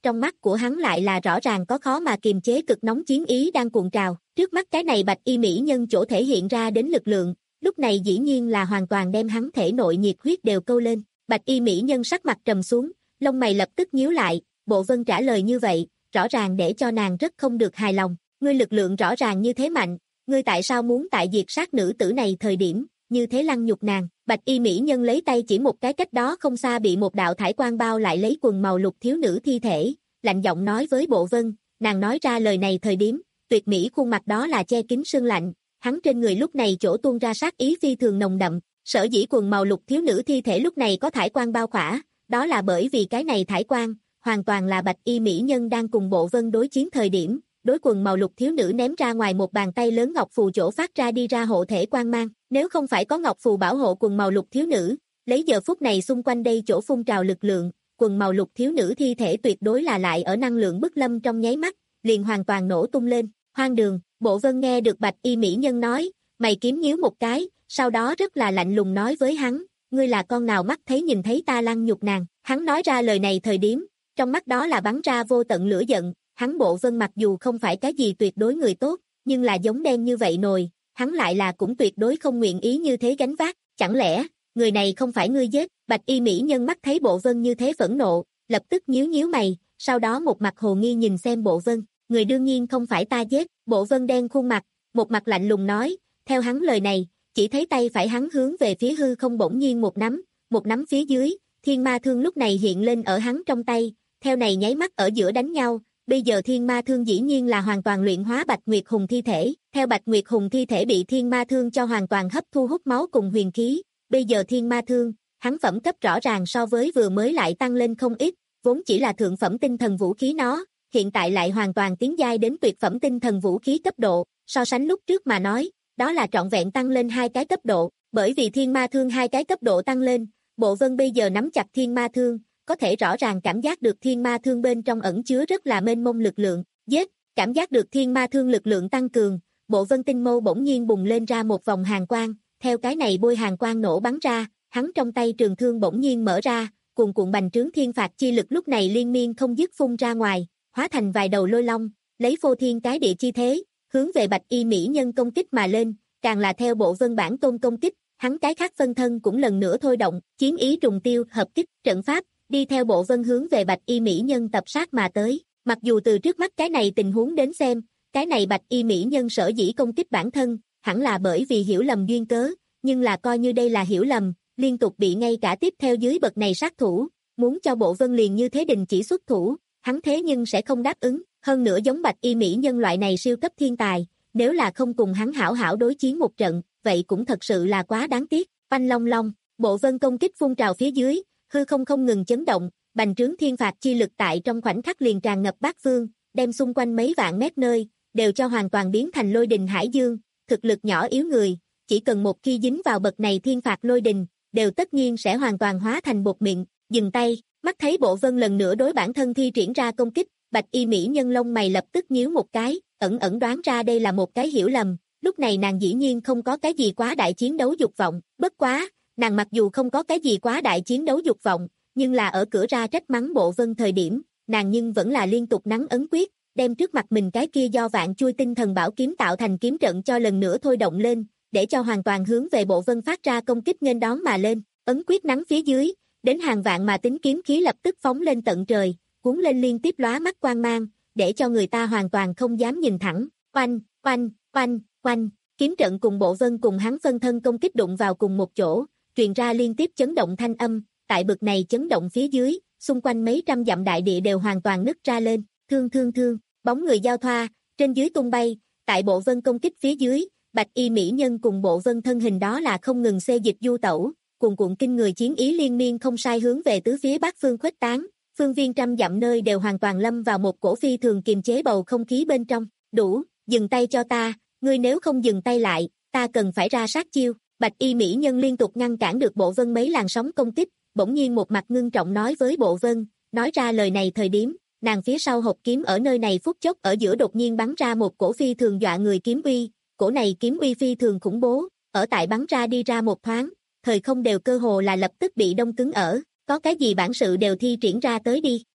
Speaker 2: trong mắt của hắn lại là rõ ràng có khó mà kiềm chế cực nóng chiến ý đang cuộn trào. Trước mắt cái này bạch y mỹ nhân chỗ thể hiện ra đến lực lượng, lúc này dĩ nhiên là hoàn toàn đem hắn thể nội nhiệt huyết đều câu lên. Bạch y mỹ nhân sắc mặt trầm xuống, lông mày lập tức nhíu lại, Bộ Vân trả lời như vậy, rõ ràng để cho nàng rất không được hài lòng. Ngươi lực lượng rõ ràng như thế mạnh, ngươi tại sao muốn tại diệt sát nữ tử này thời điểm, như thế lăng nhục nàng? Bạch y mỹ nhân lấy tay chỉ một cái cách đó không xa bị một đạo thải quang bao lại lấy quần màu lục thiếu nữ thi thể, lạnh giọng nói với Bộ Vân, nàng nói ra lời này thời điểm, tuyệt mỹ khuôn mặt đó là che kín sương lạnh, hắn trên người lúc này chỗ tuôn ra sát ý phi thường nồng đậm, sở dĩ quần màu lục thiếu nữ thi thể lúc này có thải quang bao khỏa, đó là bởi vì cái này thải quang, hoàn toàn là bạch y mỹ nhân đang cùng Bộ Vân đối chiến thời điểm, đối quần màu lục thiếu nữ ném ra ngoài một bàn tay lớn ngọc phù chỗ phát ra đi ra hộ thể quang mang, nếu không phải có ngọc phù bảo hộ quần màu lục thiếu nữ, lấy giờ phút này xung quanh đây chỗ phun trào lực lượng, quần màu lục thiếu nữ thi thể tuyệt đối là lại ở năng lượng bức lâm trong nháy mắt, liền hoàn toàn nổ tung lên. Hoang đường, Bộ Vân nghe được bạch y mỹ nhân nói, mày kiếm nhíu một cái, sau đó rất là lạnh lùng nói với hắn, ngươi là con nào mắt thấy nhìn thấy ta lăng nhục nàng? Hắn nói ra lời này thời điểm, trong mắt đó là bắn ra vô tận lửa giận, hắn Bộ Vân mặc dù không phải cái gì tuyệt đối người tốt, nhưng là giống đen như vậy nồi, hắn lại là cũng tuyệt đối không nguyện ý như thế gánh vác, chẳng lẽ, người này không phải ngươi giết? Bạch y mỹ nhân mắt thấy Bộ Vân như thế phẫn nộ, lập tức nhíu nhíu mày, sau đó một mặt hồ nghi nhìn xem Bộ Vân, người đương nhiên không phải ta giết. Bộ Vân đen khuôn mặt, một mặt lạnh lùng nói, theo hắn lời này, chỉ thấy tay phải hắn hướng về phía hư không bỗng nhiên một nắm, một nắm phía dưới, thiên ma thương lúc này hiện lên ở hắn trong tay, theo này nháy mắt ở giữa đánh nhau, bây giờ thiên ma thương dĩ nhiên là hoàn toàn luyện hóa Bạch Nguyệt Hùng thi thể, theo Bạch Nguyệt Hùng thi thể bị thiên ma thương cho hoàn toàn hấp thu hút máu cùng huyền khí, bây giờ thiên ma thương, hắn phẩm cấp rõ ràng so với vừa mới lại tăng lên không ít, vốn chỉ là thượng phẩm tinh thần vũ khí nó, hiện tại lại hoàn toàn tiến giai đến tuyệt phẩm tinh thần vũ khí cấp độ, so sánh lúc trước mà nói, đó là trọn vẹn tăng lên hai cái cấp độ, bởi vì thiên ma thương hai cái cấp độ tăng lên, Bộ Vân bây giờ nắm chặt thiên ma thương, có thể rõ ràng cảm giác được thiên ma thương bên trong ẩn chứa rất là mênh mông lực lượng, giết, cảm giác được thiên ma thương lực lượng tăng cường, Bộ Vân tinh mâu bỗng nhiên bùng lên ra một vòng hàn quang, theo cái này bôi hàn quang nổ bắn ra, hắn trong tay trường thương bỗng nhiên mở ra, cuồn cuộn bành trướng thiên phạt chi lực lúc này liên miên không dứt phun ra ngoài, hóa thành vài đầu lôi long, lấy phô thiên cái địa chi thế, hướng về bạch y mỹ nhân công kích mà lên, càng là theo Bộ Vân bản tôn công kích, hắn cái khác phân thân cũng lần nữa thôi động, chiến ý trùng tiêu, hợp kích, trận pháp, đi theo Bộ Vân hướng về bạch y mỹ nhân tập sát mà tới. Mặc dù từ trước mắt cái này tình huống đến xem, cái này bạch y mỹ nhân sở dĩ công kích bản thân, hẳn là bởi vì hiểu lầm duyên cớ, nhưng là coi như đây là hiểu lầm, liên tục bị ngay cả tiếp theo dưới bậc này sát thủ, muốn cho Bộ Vân liền như thế đình chỉ xuất thủ, hắn thế nhưng sẽ không đáp ứng, hơn nữa giống bạch y mỹ nhân loại này siêu cấp thiên tài, nếu là không cùng hắn hảo hảo đối chiến một trận, vậy cũng thật sự là quá đáng tiếc. Oanh long long, Bộ Vân công kích phun trào phía dưới, hư không không ngừng chấn động, bành trướng thiên phạt chi lực tại trong khoảnh khắc liền tràn ngập bát phương, đem xung quanh mấy vạn mét nơi, đều cho hoàn toàn biến thành lôi đình hải dương, thực lực nhỏ yếu người, chỉ cần một khi dính vào bậc này thiên phạt lôi đình, đều tất nhiên sẽ hoàn toàn hóa thành bột mịn. Dừng tay, mắt thấy Bộ Vân lần nữa đối bản thân thi triển ra công kích, bạch y mỹ nhân lông mày lập tức nhíu một cái, ẩn ẩn đoán ra đây là một cái hiểu lầm, lúc này nàng dĩ nhiên không có cái gì quá đại chiến đấu dục vọng, bất quá, nàng mặc dù không có cái gì quá đại chiến đấu dục vọng, nhưng là ở cửa ra trách mắng Bộ Vân thời điểm, nàng nhưng vẫn là liên tục nắn ấn quyết, đem trước mặt mình cái kia do vạn chui tinh thần bảo kiếm tạo thành kiếm trận cho lần nữa thôi động lên, để cho hoàn toàn hướng về Bộ Vân phát ra công kích nghênh đón mà lên, ấn quyết nắn phía dưới, đến hàng vạn mà tính kiếm khí lập tức phóng lên tận trời, cuốn lên liên tiếp lóa mắt quang mang, để cho người ta hoàn toàn không dám nhìn thẳng. Oanh, oanh, oanh, oanh, kiếm trận cùng Bộ Vân cùng hắn phân thân công kích đụng vào cùng một chỗ, truyền ra liên tiếp chấn động thanh âm, tại bực này chấn động phía dưới, xung quanh mấy trăm dặm đại địa đều hoàn toàn nứt ra lên, thương thương thương, bóng người giao thoa, trên dưới tung bay, tại Bộ Vân công kích phía dưới, bạch y mỹ nhân cùng Bộ Vân thân hình đó là không ngừng xê dịch du tẩu, cuồn cuộn kinh người chiến ý liên miên không sai hướng về tứ phía bát phương khuếch tán, phương viên trăm dặm nơi đều hoàn toàn lâm vào một cổ phi thường kiềm chế bầu không khí bên trong. Đủ, dừng tay cho ta, ngươi nếu không dừng tay lại, ta cần phải ra sát chiêu. Bạch y mỹ nhân liên tục ngăn cản được Bộ Vân mấy làn sóng công kích, bỗng nhiên một mặt ngưng trọng nói với Bộ Vân, nói ra lời này thời điểm, nàng phía sau hộp kiếm ở nơi này phút chốc ở giữa đột nhiên bắn ra một cổ phi thường dọa người kiếm uy, cổ này kiếm uy phi thường khủng bố, ở tại bắn ra đi ra một thoáng, thời không đều cơ hồ là lập tức bị đông cứng ở, có cái gì bản sự đều thi triển ra tới đi.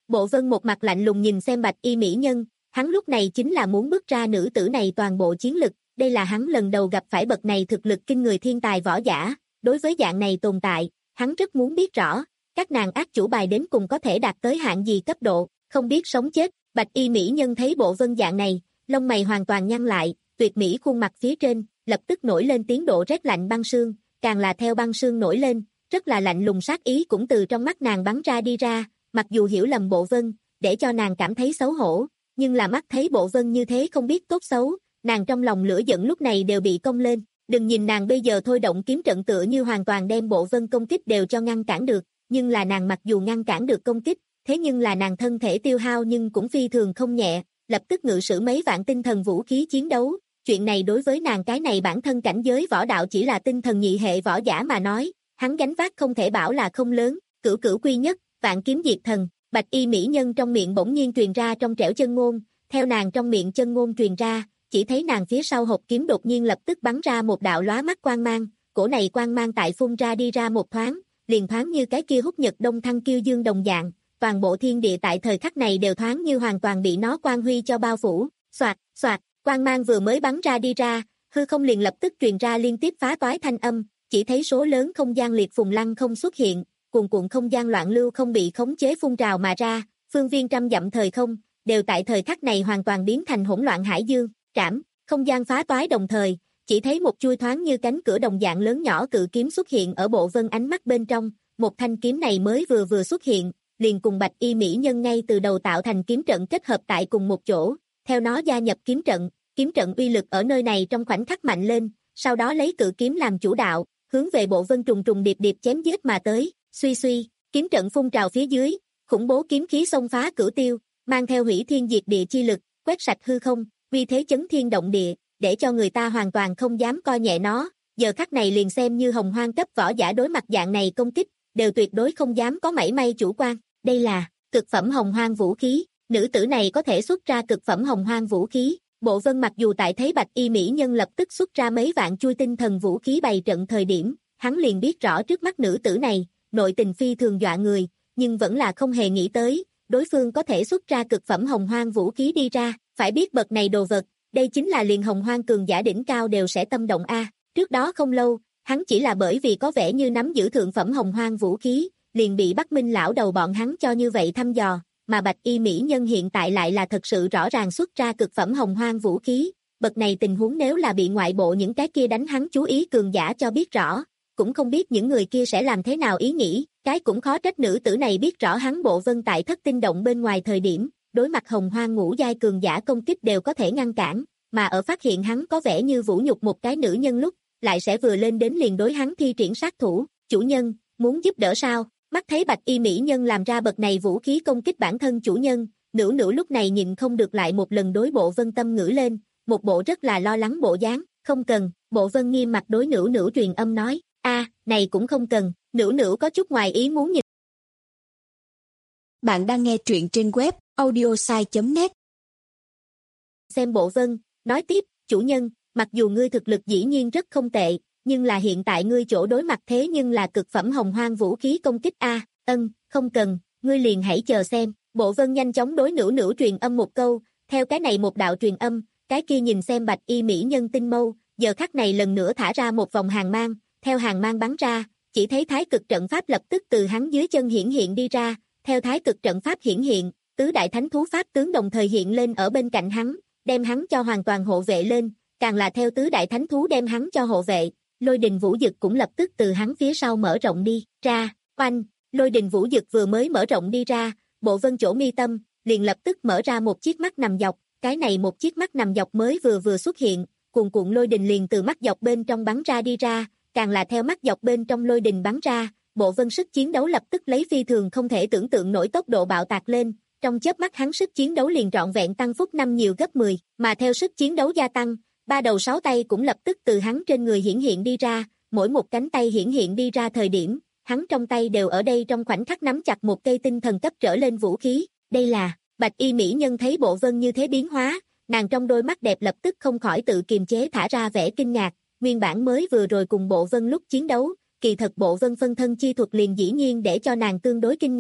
Speaker 2: Bộ Vân một mặt lạnh lùng nhìn xem bạch y mỹ nhân, hắn lúc này chính là muốn bức ra nữ tử này toàn bộ chiến lực, đây là hắn lần đầu gặp phải bậc này thực lực kinh người thiên tài võ giả, đối với dạng này tồn tại, hắn rất muốn biết rõ, các nàng ác chủ bài đến cùng có thể đạt tới hạng gì cấp độ, không biết sống chết, bạch y mỹ nhân thấy Bộ Vân dạng này, lông mày hoàn toàn nhăn lại, tuyệt mỹ khuôn mặt phía trên, lập tức nổi lên tiếng độ rét lạnh băng sương, càng là theo băng sương nổi lên, rất là lạnh lùng sát ý cũng từ trong mắt nàng bắn ra đi ra, mặc dù hiểu lầm Bộ Vân, để cho nàng cảm thấy xấu hổ, nhưng là mắt thấy Bộ Vân như thế không biết tốt xấu, nàng trong lòng lửa giận lúc này đều bị cong lên, đừng nhìn nàng bây giờ thôi động kiếm trận tựa như hoàn toàn đem Bộ Vân công kích đều cho ngăn cản được, nhưng là nàng mặc dù ngăn cản được công kích, thế nhưng là nàng thân thể tiêu hao nhưng cũng phi thường không nhẹ, lập tức ngự sử mấy vạn tinh thần vũ khí chiến đấu, chuyện này đối với nàng cái này bản thân cảnh giới võ đạo chỉ là tinh thần nhị hệ võ giả mà nói, hắn gánh vác không thể bảo là không lớn, cửu cửu quy nhất, vạn kiếm diệt thần, bạch y mỹ nhân trong miệng bỗng nhiên truyền ra trong trẻo chân ngôn, theo nàng trong miệng chân ngôn truyền ra, chỉ thấy nàng phía sau hộp kiếm đột nhiên lập tức bắn ra một đạo lóa mắt quang mang, cổ này quang mang tại phun ra đi ra một thoáng, liền thoáng như cái kia hút nhật đông thăng kiêu dương đồng dạng, toàn bộ thiên địa tại thời khắc này đều thoáng như hoàn toàn bị nó quang huy cho bao phủ, xoạt, xoạt, quang mang vừa mới bắn ra đi ra, hư không liền lập tức truyền ra liên tiếp phá toái thanh âm, chỉ thấy số lớn không gian liệt phùng lăng không xuất hiện, cuồn cuộn không gian loạn lưu không bị khống chế phun trào mà ra, phương viên trăm dặm thời không, đều tại thời khắc này hoàn toàn biến thành hỗn loạn hải dương, trảm, không gian phá toái đồng thời, chỉ thấy một chui thoáng như cánh cửa đồng dạng lớn nhỏ cự kiếm xuất hiện ở Bộ Vân ánh mắt bên trong, một thanh kiếm này mới vừa vừa xuất hiện, liền cùng bạch y mỹ nhân ngay từ đầu tạo thành kiếm trận kết hợp tại cùng một chỗ, theo nó gia nhập kiếm trận, kiếm trận uy lực ở nơi này trong khoảnh khắc mạnh lên, sau đó lấy cự kiếm làm chủ đạo, hướng về Bộ Vân trùng trùng điệp điệp chém giết mà tới, suy suy, kiếm trận phun trào phía dưới, khủng bố kiếm khí xông phá cửu tiêu, mang theo hủy thiên diệt địa chi lực, quét sạch hư không, uy thế chấn thiên động địa, để cho người ta hoàn toàn không dám coi nhẹ nó, giờ khắc này liền xem như hồng hoang cấp võ giả đối mặt dạng này công kích, đều tuyệt đối không dám có mảy may chủ quan, đây là cực phẩm hồng hoang vũ khí, nữ tử này có thể xuất ra cực phẩm hồng hoang vũ khí. Bộ Vân mặc dù tại thấy bạch y mỹ nhân lập tức xuất ra mấy vạn chui tinh thần vũ khí bày trận thời điểm, hắn liền biết rõ trước mắt nữ tử này, nội tình phi thường dọa người, nhưng vẫn là không hề nghĩ tới, đối phương có thể xuất ra cực phẩm hồng hoang vũ khí đi ra, phải biết bậc này đồ vật, đây chính là liền hồng hoang cường giả đỉnh cao đều sẽ tâm động a. Trước đó không lâu, hắn chỉ là bởi vì có vẻ như nắm giữ thượng phẩm hồng hoang vũ khí, liền bị Bắc Minh lão đầu bọn hắn cho như vậy thăm dò, mà bạch y mỹ nhân hiện tại lại là thật sự rõ ràng xuất ra cực phẩm hồng hoang vũ khí, bậc này tình huống nếu là bị ngoại bộ những cái kia đánh hắn chú ý cường giả cho biết rõ, cũng không biết những người kia sẽ làm thế nào ý nghĩ, cái cũng khó trách nữ tử này biết rõ hắn Bộ Vân tại thất tinh động bên ngoài thời điểm, đối mặt hồng hoang ngũ giai cường giả công kích đều có thể ngăn cản, mà ở phát hiện hắn có vẻ như vũ nhục một cái nữ nhân lúc, lại sẽ vừa lên đến liền đối hắn thi triển sát thủ, chủ nhân, muốn giúp đỡ sao? Mắt thấy bạch y mỹ nhân làm ra bậc này vũ khí công kích bản thân chủ nhân, Nữu Nữu lúc này nhịn không được lại một lần đối Bộ Vân tâm ngữ lên, một bộ rất là lo lắng bộ dáng, không cần, Bộ Vân nghiêm mặt đối Nữu Nữu truyền âm nói, a, này cũng không cần, Nữu Nữu có chút ngoài ý muốn nhìn.
Speaker 3: Bạn đang nghe truyện trên web audiosai chấm net.
Speaker 2: Xem Bộ Vân, nói tiếp, chủ nhân, mặc dù ngươi thực lực dĩ nhiên rất không tệ, nhưng là hiện tại ngươi chỗ đối mặt thế nhưng là cực phẩm hồng hoang vũ khí công kích a, ân, không cần, ngươi liền hãy chờ xem. Bộ Vân nhanh chóng đối Nữu Nữu truyền âm một câu, theo cái này một đạo truyền âm, cái kia nhìn xem bạch y mỹ nhân tinh mâu, giờ khắc này lần nữa thả ra một vòng hàng mang, theo hàng mang bắn ra, chỉ thấy thái cực trận pháp lập tức từ hắn dưới chân hiển hiện đi ra, theo thái cực trận pháp hiển hiện, tứ đại thánh thú pháp tướng đồng thời hiện lên ở bên cạnh hắn, đem hắn cho hoàn toàn hộ vệ lên, càng là theo tứ đại thánh thú đem hắn cho hộ vệ, lôi đình vũ dực cũng lập tức từ hắn phía sau mở rộng đi ra, oanh, lôi đình vũ dực vừa mới mở rộng đi ra, Bộ Vân chỗ mi tâm, liền lập tức mở ra một chiếc mắt nằm dọc, cái này một chiếc mắt nằm dọc mới vừa vừa xuất hiện, cuồn cuộn lôi đình liền từ mắt dọc bên trong bắn ra đi ra, càng là theo mắt dọc bên trong lôi đình bắn ra, Bộ Vân sức chiến đấu lập tức lấy phi thường không thể tưởng tượng nổi tốc độ bạo tạc lên, trong chớp mắt hắn sức chiến đấu liền trọn vẹn tăng phúc năm nhiều gấp mười, mà theo sức chiến đấu gia tăng, ba đầu sáu tay cũng lập tức từ hắn trên người hiển hiện đi ra, mỗi một cánh tay hiển hiện đi ra thời điểm, hắn trong tay đều ở đây trong khoảnh khắc nắm chặt một cây tinh thần cấp trở lên vũ khí, đây là, bạch y mỹ nhân thấy Bộ Vân như thế biến hóa, nàng trong đôi mắt đẹp lập tức không khỏi tự kiềm chế thả ra vẻ kinh ngạc, nguyên bản mới vừa rồi cùng Bộ Vân lúc chiến đấu, kỳ thật Bộ Vân phân thân chi thuật liền dĩ nhiên để cho nàng tương đối kinh ngạc,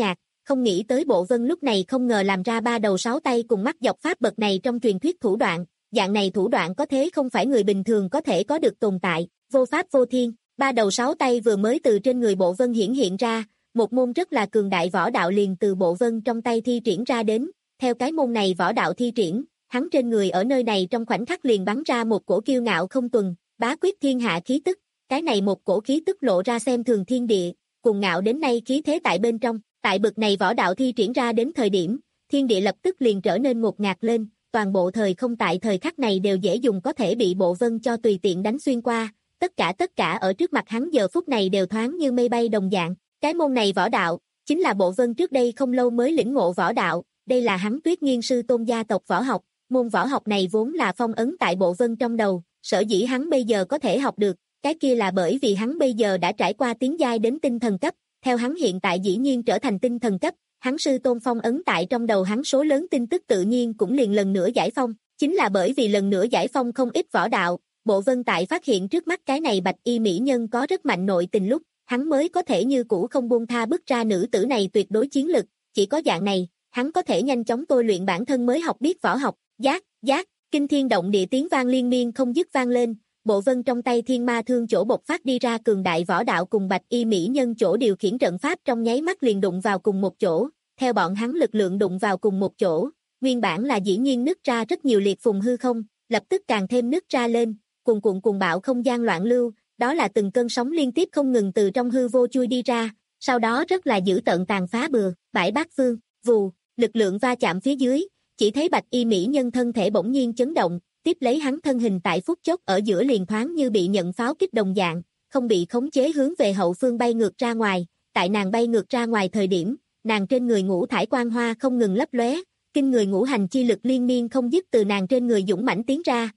Speaker 2: không nghĩ tới Bộ Vân lúc này không ngờ làm ra ba đầu sáu tay cùng mắt dọc pháp bậc này trong truyền thuyết thủ đoạn, dạng này thủ đoạn có thế không phải người bình thường có thể có được tồn tại, vô pháp vô thiên, ba đầu sáu tay vừa mới từ trên người Bộ Vân hiển hiện ra, một môn rất là cường đại võ đạo liền từ Bộ Vân trong tay thi triển ra đến, theo cái môn này võ đạo thi triển, hắn trên người ở nơi này trong khoảnh khắc liền bắn ra một cổ kiêu ngạo không tuần, bá quyết thiên hạ khí tức, cái này một cổ khí tức lộ ra xem thường thiên địa, cuồng ngạo đến nay khí thế tại bên trong, tại bực này võ đạo thi triển ra đến thời điểm, thiên địa lập tức liền trở nên ngột ngạt lên, toàn bộ thời không tại thời khắc này đều dễ dùng có thể bị Bộ Vân cho tùy tiện đánh xuyên qua, tất cả tất cả ở trước mặt hắn giờ phút này đều thoáng như mây bay đồng dạng, cái môn này võ đạo, chính là Bộ Vân trước đây không lâu mới lĩnh ngộ võ đạo, đây là hắn Tuyết Nghiên sư tôn gia tộc võ học, môn võ học này vốn là phong ấn tại Bộ Vân trong đầu, sở dĩ hắn bây giờ có thể học được, cái kia là bởi vì hắn bây giờ đã trải qua tiến giai đến tinh thần cấp, theo hắn hiện tại dĩ nhiên trở thành tinh thần cấp, hắn sư tôn phong ấn tại trong đầu hắn số lớn tin tức tự nhiên cũng liền lần nữa giải phong, chính là bởi vì lần nữa giải phong không ít võ đạo, Bộ Vân tại phát hiện trước mắt cái này bạch y mỹ nhân có rất mạnh nội tình lúc, hắn mới có thể như cũ không buông tha bức ra nữ tử này tuyệt đối chiến lực, chỉ có dạng này, hắn có thể nhanh chóng tôi luyện bản thân mới học biết võ học, giác, giác, kinh thiên động địa tiếng vang liên miên không dứt vang lên, Bộ Vân trong tay thiên ma thương chỗ bộc phát đi ra cường đại võ đạo cùng bạch y mỹ nhân chỗ điều khiển trận pháp trong nháy mắt liền đụng vào cùng một chỗ, theo bọn hắn lực lượng đụng vào cùng một chỗ, nguyên bản là dĩ nhiên nứt ra rất nhiều liệt phùng hư không, lập tức càng thêm nứt ra lên, cuồn cuộn cuồng bạo không gian loạn lưu, đó là từng cơn sóng liên tiếp không ngừng từ trong hư vô chui đi ra, sau đó rất là dữ tợn tàn phá bừa, bãi bát phương, vù, lực lượng va chạm phía dưới, chỉ thấy bạch y mỹ nhân thân thể bỗng nhiên chấn động, tiếp lấy hắn thân hình tại phút chốc ở giữa liền thoáng như bị nhận pháo kích đồng dạng, không bị khống chế hướng về hậu phương bay ngược ra ngoài, tại nàng bay ngược ra ngoài thời điểm, nàng trên người ngũ thải quang hoa không ngừng lấp lóe, kinh người ngũ hành chi lực liên miên không dứt từ nàng trên người dũng mãnh tiến ra.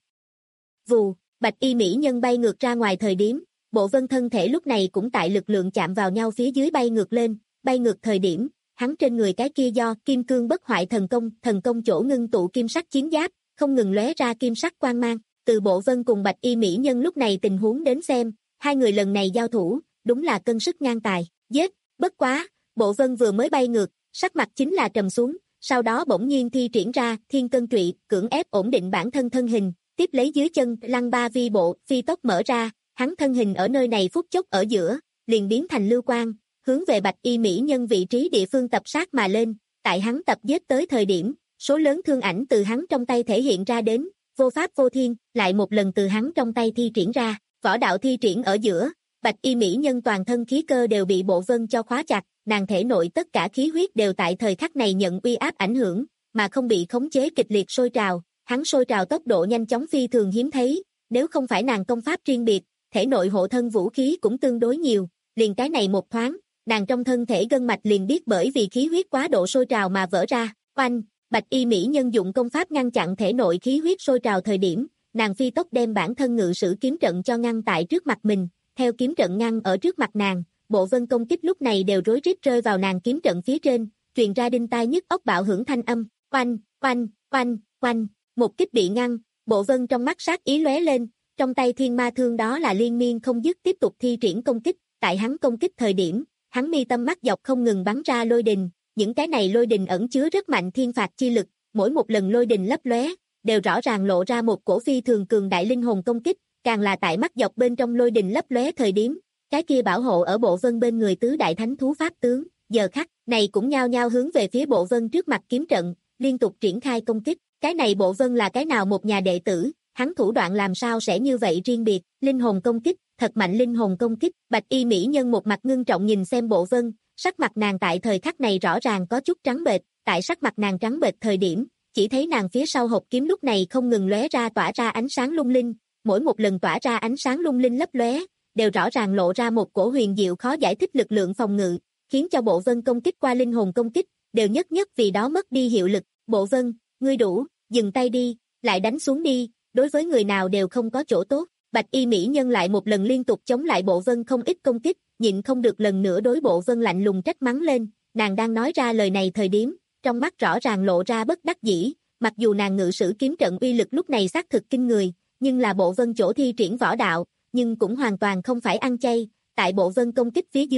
Speaker 2: Vù, bạch y mỹ nhân bay ngược ra ngoài thời điểm, Bộ Vân thân thể lúc này cũng tại lực lượng chạm vào nhau phía dưới bay ngược lên, bay ngược thời điểm, hắn trên người cái kia do kim cương bất hoại thần công, thần công chỗ ngưng tụ kim sắc chiến giáp, không ngừng lóe ra kim sắc quang mang, từ Bộ Vân cùng bạch y mỹ nhân lúc này tình huống đến xem, hai người lần này giao thủ, đúng là cân sức ngang tài, giết, bất quá, Bộ Vân vừa mới bay ngược, sắc mặt chính là trầm xuống, sau đó bỗng nhiên thi triển ra thiên cân trụy, cưỡng ép ổn định bản thân thân hình, tiếp lấy dưới chân lăng ba vi bộ, phi tốc mở ra, hắn thân hình ở nơi này phút chốc ở giữa, liền biến thành lưu quang, hướng về bạch y mỹ nhân vị trí địa phương tập sát mà lên, tại hắn tập giết tới thời điểm, số lớn thương ảnh từ hắn trong tay thể hiện ra đến, vô pháp vô thiên, lại một lần từ hắn trong tay thi triển ra, võ đạo thi triển ở giữa, bạch y mỹ nhân toàn thân khí cơ đều bị Bộ Vân cho khóa chặt, nàng thể nội tất cả khí huyết đều tại thời khắc này nhận uy áp ảnh hưởng, mà không bị khống chế kịch liệt sôi trào, hắn sôi trào tốc độ nhanh chóng phi thường hiếm thấy, nếu không phải nàng công pháp riêng biệt, thể nội hộ thân vũ khí cũng tương đối nhiều, liền cái này một thoáng, nàng trong thân thể gân mạch liền biết bởi vì khí huyết quá độ sôi trào mà vỡ ra, oanh, bạch y mỹ nhân dụng công pháp ngăn chặn thể nội khí huyết sôi trào thời điểm, nàng phi tốc đem bản thân ngự sử kiếm trận cho ngăn tại trước mặt mình, theo kiếm trận ngăn ở trước mặt nàng, Bộ Vân công kích lúc này đều rối rít rơi vào nàng kiếm trận phía trên, truyền ra đinh tai nhức óc bạo hưởng thanh âm, oanh, oanh, oanh, oanh, một kích bị ngăn, Bộ Vân trong mắt sát ý lóe lên, trong tay thiên ma thương đó là liên miên không dứt tiếp tục thi triển công kích, tại hắn công kích thời điểm, hắn mi tâm mắt dọc không ngừng bắn ra lôi đình, những cái này lôi đình ẩn chứa rất mạnh thiên phạt chi lực, mỗi một lần lôi đình lấp lóe, đều rõ ràng lộ ra một cổ phi thường cường đại linh hồn công kích, càng là tại mắt dọc bên trong lôi đình lấp lóe thời điểm, cái kia bảo hộ ở Bộ Vân bên người tứ đại thánh thú pháp tướng, giờ khắc này cũng nhao nhao hướng về phía Bộ Vân trước mặt kiếm trận, liên tục triển khai công kích, cái này Bộ Vân là cái nào một nhà đệ tử, hắn thủ đoạn làm sao sẽ như vậy riêng biệt, linh hồn công kích, thật mạnh linh hồn công kích, bạch y mỹ nhân một mặt ngưng trọng nhìn xem Bộ Vân, sắc mặt nàng tại thời khắc này rõ ràng có chút trắng bệch, tại sắc mặt nàng trắng bệch thời điểm, chỉ thấy nàng phía sau hộp kiếm lúc này không ngừng lóe ra tỏa ra ánh sáng lung linh, mỗi một lần tỏa ra ánh sáng lung linh lấp lóe, đều rõ ràng lộ ra một cổ huyền diệu khó giải thích lực lượng phòng ngự, khiến cho Bộ Vân công kích qua linh hồn công kích, đều nhất nhất vì đó mất đi hiệu lực, Bộ Vân, ngươi đủ, dừng tay đi, lại đánh xuống đi, đối với người nào đều không có chỗ tốt, bạch y mỹ nhân lại một lần liên tục chống lại Bộ Vân không ít công kích, nhịn không được lần nữa đối Bộ Vân lạnh lùng trách mắng lên, nàng đang nói ra lời này thời điểm, trong mắt rõ ràng lộ ra bất đắc dĩ, mặc dù nàng ngự sử kiếm trận uy lực lúc này xác thực kinh người, nhưng là Bộ Vân chỗ thi triển võ đạo, nhưng cũng hoàn toàn không phải ăn chay, tại Bộ Vân công kích phía dưới,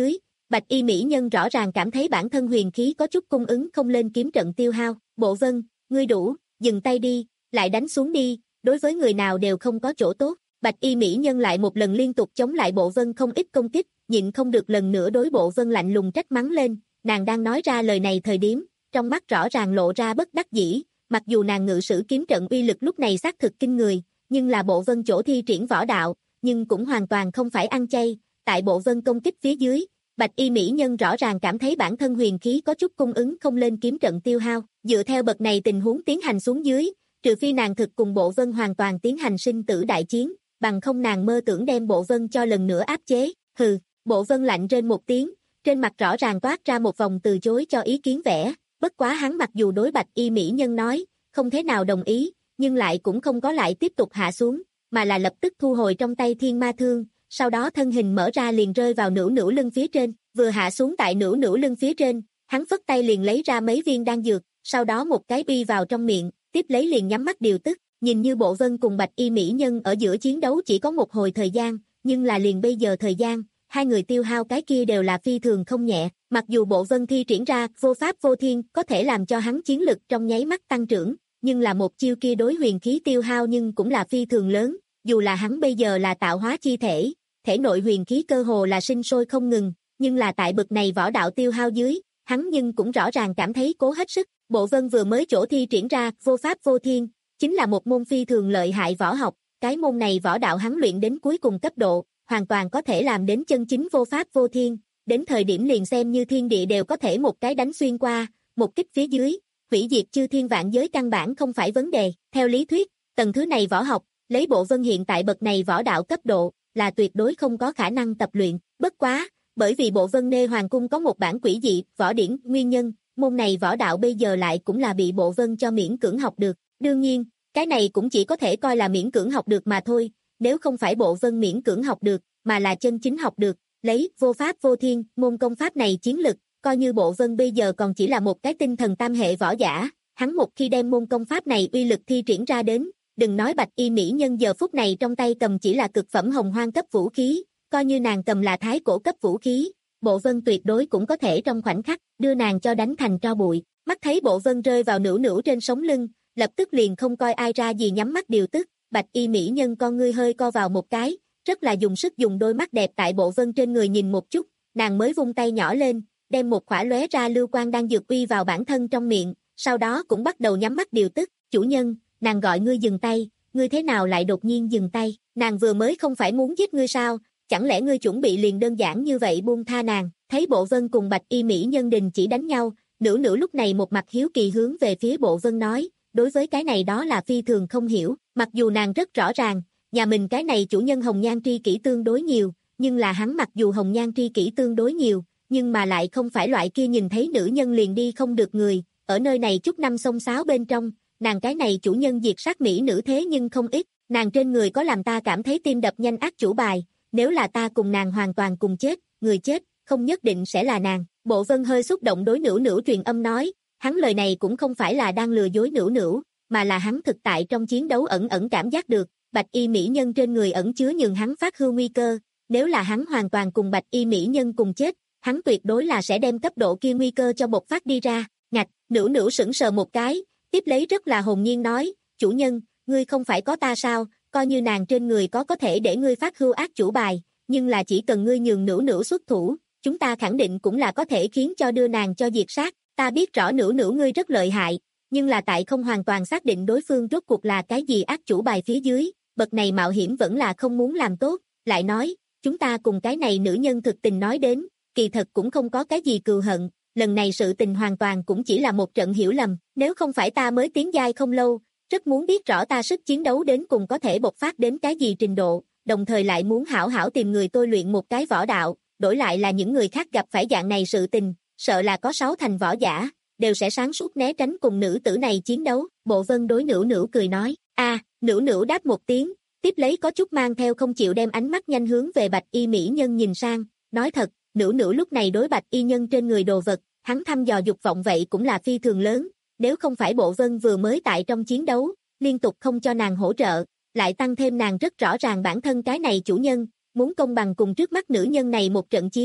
Speaker 2: Bạch y mỹ nhân rõ ràng cảm thấy bản thân huyền khí có chút cung ứng không lên kiếm trận tiêu hao. Bộ Vân, ngươi đủ, dừng tay đi, lại đánh xuống đi, đối với người nào đều không có chỗ tốt. Bạch y mỹ nhân lại một lần liên tục chống lại Bộ Vân không ít công kích, nhịn không được lần nữa đối Bộ Vân lạnh lùng trách mắng lên. Nàng đang nói ra lời này thời điểm, trong mắt rõ ràng lộ ra bất đắc dĩ. Mặc dù nàng ngự sử kiếm trận uy lực lúc này xác thực kinh người, nhưng là Bộ Vân chỗ thi triển võ đạo, nhưng cũng hoàn toàn không phải ăn chay. Tại Bộ Vân công kích phía dưới, Bạch y mỹ nhân rõ ràng cảm thấy bản thân huyền khí có chút cung ứng không lên kiếm trận tiêu hao. Dựa theo bậc này tình huống tiến hành xuống dưới, trừ phi nàng thực cùng Bộ Vân hoàn toàn tiến hành sinh tử đại chiến, bằng không nàng mơ tưởng đem Bộ Vân cho lần nữa áp chế. Hừ, Bộ Vân lạnh rên một tiếng, trên mặt rõ ràng toát ra một vòng từ chối cho ý kiến vẻ. Bất quá hắn mặc dù đối Bạch y mỹ nhân nói, không thế nào đồng ý, nhưng lại cũng không có lại tiếp tục hạ xuống, mà là lập tức thu hồi trong tay thiên ma thương, sau đó thân hình mở ra liền rơi vào nữu nữu lưng phía trên, vừa hạ xuống tại nữu nữu lưng phía trên, hắn phất tay liền lấy ra mấy viên đan dược, sau đó một cái bi vào trong miệng, tiếp lấy liền nhắm mắt điều tức. Nhìn như Bộ Vân cùng Bạch y mỹ nhân ở giữa chiến đấu chỉ có một hồi thời gian, nhưng là liền bây giờ thời gian, hai người tiêu hao cái kia đều là phi thường không nhẹ. Mặc dù Bộ Vân thi triển ra vô pháp vô thiên có thể làm cho hắn chiến lực trong nháy mắt tăng trưởng, nhưng là một chiêu kia đối huyền khí tiêu hao nhưng cũng là phi thường lớn. Dù là hắn bây giờ là tạo hóa chi thể, thể nội huyền khí cơ hồ là sinh sôi không ngừng, nhưng là tại bậc này võ đạo tiêu hao dưới, hắn nhưng cũng rõ ràng cảm thấy cố hết sức. Bộ Vân vừa mới chỗ thi triển ra vô pháp vô thiên, chính là một môn phi thường lợi hại võ học, cái môn này võ đạo hắn luyện đến cuối cùng cấp độ, hoàn toàn có thể làm đến chân chính vô pháp vô thiên, đến thời điểm liền xem như thiên địa đều có thể một cái đánh xuyên qua, một kích phía dưới, hủy diệt chư thiên vạn giới căn bản không phải vấn đề. Theo lý thuyết, tầng thứ này võ học, lấy Bộ Vân hiện tại bậc này võ đạo cấp độ, là tuyệt đối không có khả năng tập luyện. Bất quá, bởi vì Bộ Vân Nê Hoàng Cung có một bản quỷ dị võ điển nguyên nhân, môn này võ đạo bây giờ lại cũng là bị Bộ Vân cho miễn cưỡng học được. Đương nhiên, cái này cũng chỉ có thể coi là miễn cưỡng học được mà thôi, nếu không phải Bộ Vân miễn cưỡng học được, mà là chân chính học được, lấy vô pháp vô thiên, môn công pháp này chiến lực, coi như Bộ Vân bây giờ còn chỉ là một cái tinh thần tam hệ võ giả, hắn một khi đem môn công pháp này uy lực thi triển ra đến, đừng nói Bạch y mỹ nhân giờ phút này trong tay cầm chỉ là cực phẩm hồng hoang cấp vũ khí, coi như nàng cầm là thái cổ cấp vũ khí, Bộ Vân tuyệt đối cũng có thể trong khoảnh khắc đưa nàng cho đánh thành tro bụi. Mắt thấy Bộ Vân rơi vào nữu nữu trên sống lưng, lập tức liền không coi ai ra gì nhắm mắt điều tức. Bạch y mỹ nhân con ngươi hơi co vào một cái, rất là dùng sức dùng đôi mắt đẹp tại Bộ Vân trên người nhìn một chút, nàng mới vung tay nhỏ lên, đem một khỏa lóe ra lưu quang đang dược uy vào bản thân trong miệng, sau đó cũng bắt đầu nhắm mắt điều tức. Chủ nhân, nàng gọi ngươi dừng tay, ngươi thế nào lại đột nhiên dừng tay, nàng vừa mới không phải muốn giết ngươi sao, chẳng lẽ ngươi chuẩn bị liền đơn giản như vậy buông tha nàng. Thấy Bộ Vân cùng Bạch y mỹ nhân đình chỉ đánh nhau, nữu nữu lúc này một mặt hiếu kỳ hướng về phía Bộ Vân nói, đối với cái này đó là phi thường không hiểu, mặc dù nàng rất rõ ràng, nhà mình cái này chủ nhân hồng nhan tri kỷ tương đối nhiều, nhưng là hắn mặc dù hồng nhan tri kỷ tương đối nhiều, nhưng mà lại không phải loại kia nhìn thấy nữ nhân liền đi không được người, ở nơi này chút năm xông xáo bên trong, nàng cái này chủ nhân diệt sát mỹ nữ thế nhưng không ít, nàng trên người có làm ta cảm thấy tim đập nhanh ác chủ bài, nếu là ta cùng nàng hoàn toàn cùng chết, người chết, không nhất định sẽ là nàng. Bộ Vân hơi xúc động đối nữu nữu truyền âm nói, hắn lời này cũng không phải là đang lừa dối nữu nữu, mà là hắn thực tại trong chiến đấu ẩn ẩn cảm giác được, Bạch y mỹ nhân trên người ẩn chứa nhường hắn phát hư nguy cơ, nếu là hắn hoàn toàn cùng Bạch y mỹ nhân cùng chết, hắn tuyệt đối là sẽ đem cấp độ kia nguy cơ cho bộc phát đi ra. Ngạch, nữu nữu sững sờ một cái, tiếp lấy rất là hồn nhiên nói, chủ nhân, ngươi không phải có ta sao, coi như nàng trên người có có thể để ngươi phát hưu ác chủ bài, nhưng là chỉ cần ngươi nhường nữu nữu xuất thủ, chúng ta khẳng định cũng là có thể khiến cho đưa nàng cho diệt sát. Ta biết rõ nữu nữu ngươi rất lợi hại, nhưng là tại không hoàn toàn xác định đối phương rốt cuộc là cái gì ác chủ bài phía dưới, bậc này mạo hiểm vẫn là không muốn làm tốt. Lại nói, chúng ta cùng cái này nữ nhân thực tình nói đến, kỳ thật cũng không có cái gì cừu hận, lần này sự tình hoàn toàn cũng chỉ là một trận hiểu lầm, nếu không phải ta mới tiến giai không lâu, rất muốn biết rõ ta sức chiến đấu đến cùng có thể bộc phát đến cái gì trình độ, đồng thời lại muốn hảo hảo tìm người tôi luyện một cái võ đạo, đổi lại là những người khác gặp phải dạng này sự tình, sợ là có sáu thành võ giả, đều sẽ sáng suốt né tránh cùng nữ tử này chiến đấu. Bộ Vân đối nữu nữu cười nói, a, nữu nữu đáp một tiếng, tiếp lấy có chút mang theo không chịu đem ánh mắt nhanh hướng về Bạch y mỹ nhân nhìn sang, nói thật, nữu nữu lúc này đối Bạch y nhân trên người đồ vật, hắn thăm dò dục vọng vậy cũng là phi thường lớn, nếu không phải Bộ Vân vừa mới tại trong chiến đấu, liên tục không cho nàng hỗ trợ, lại tăng thêm nàng rất rõ ràng bản thân cái này chủ nhân, muốn công bằng cùng trước mắt nữ nhân này một trận chiến,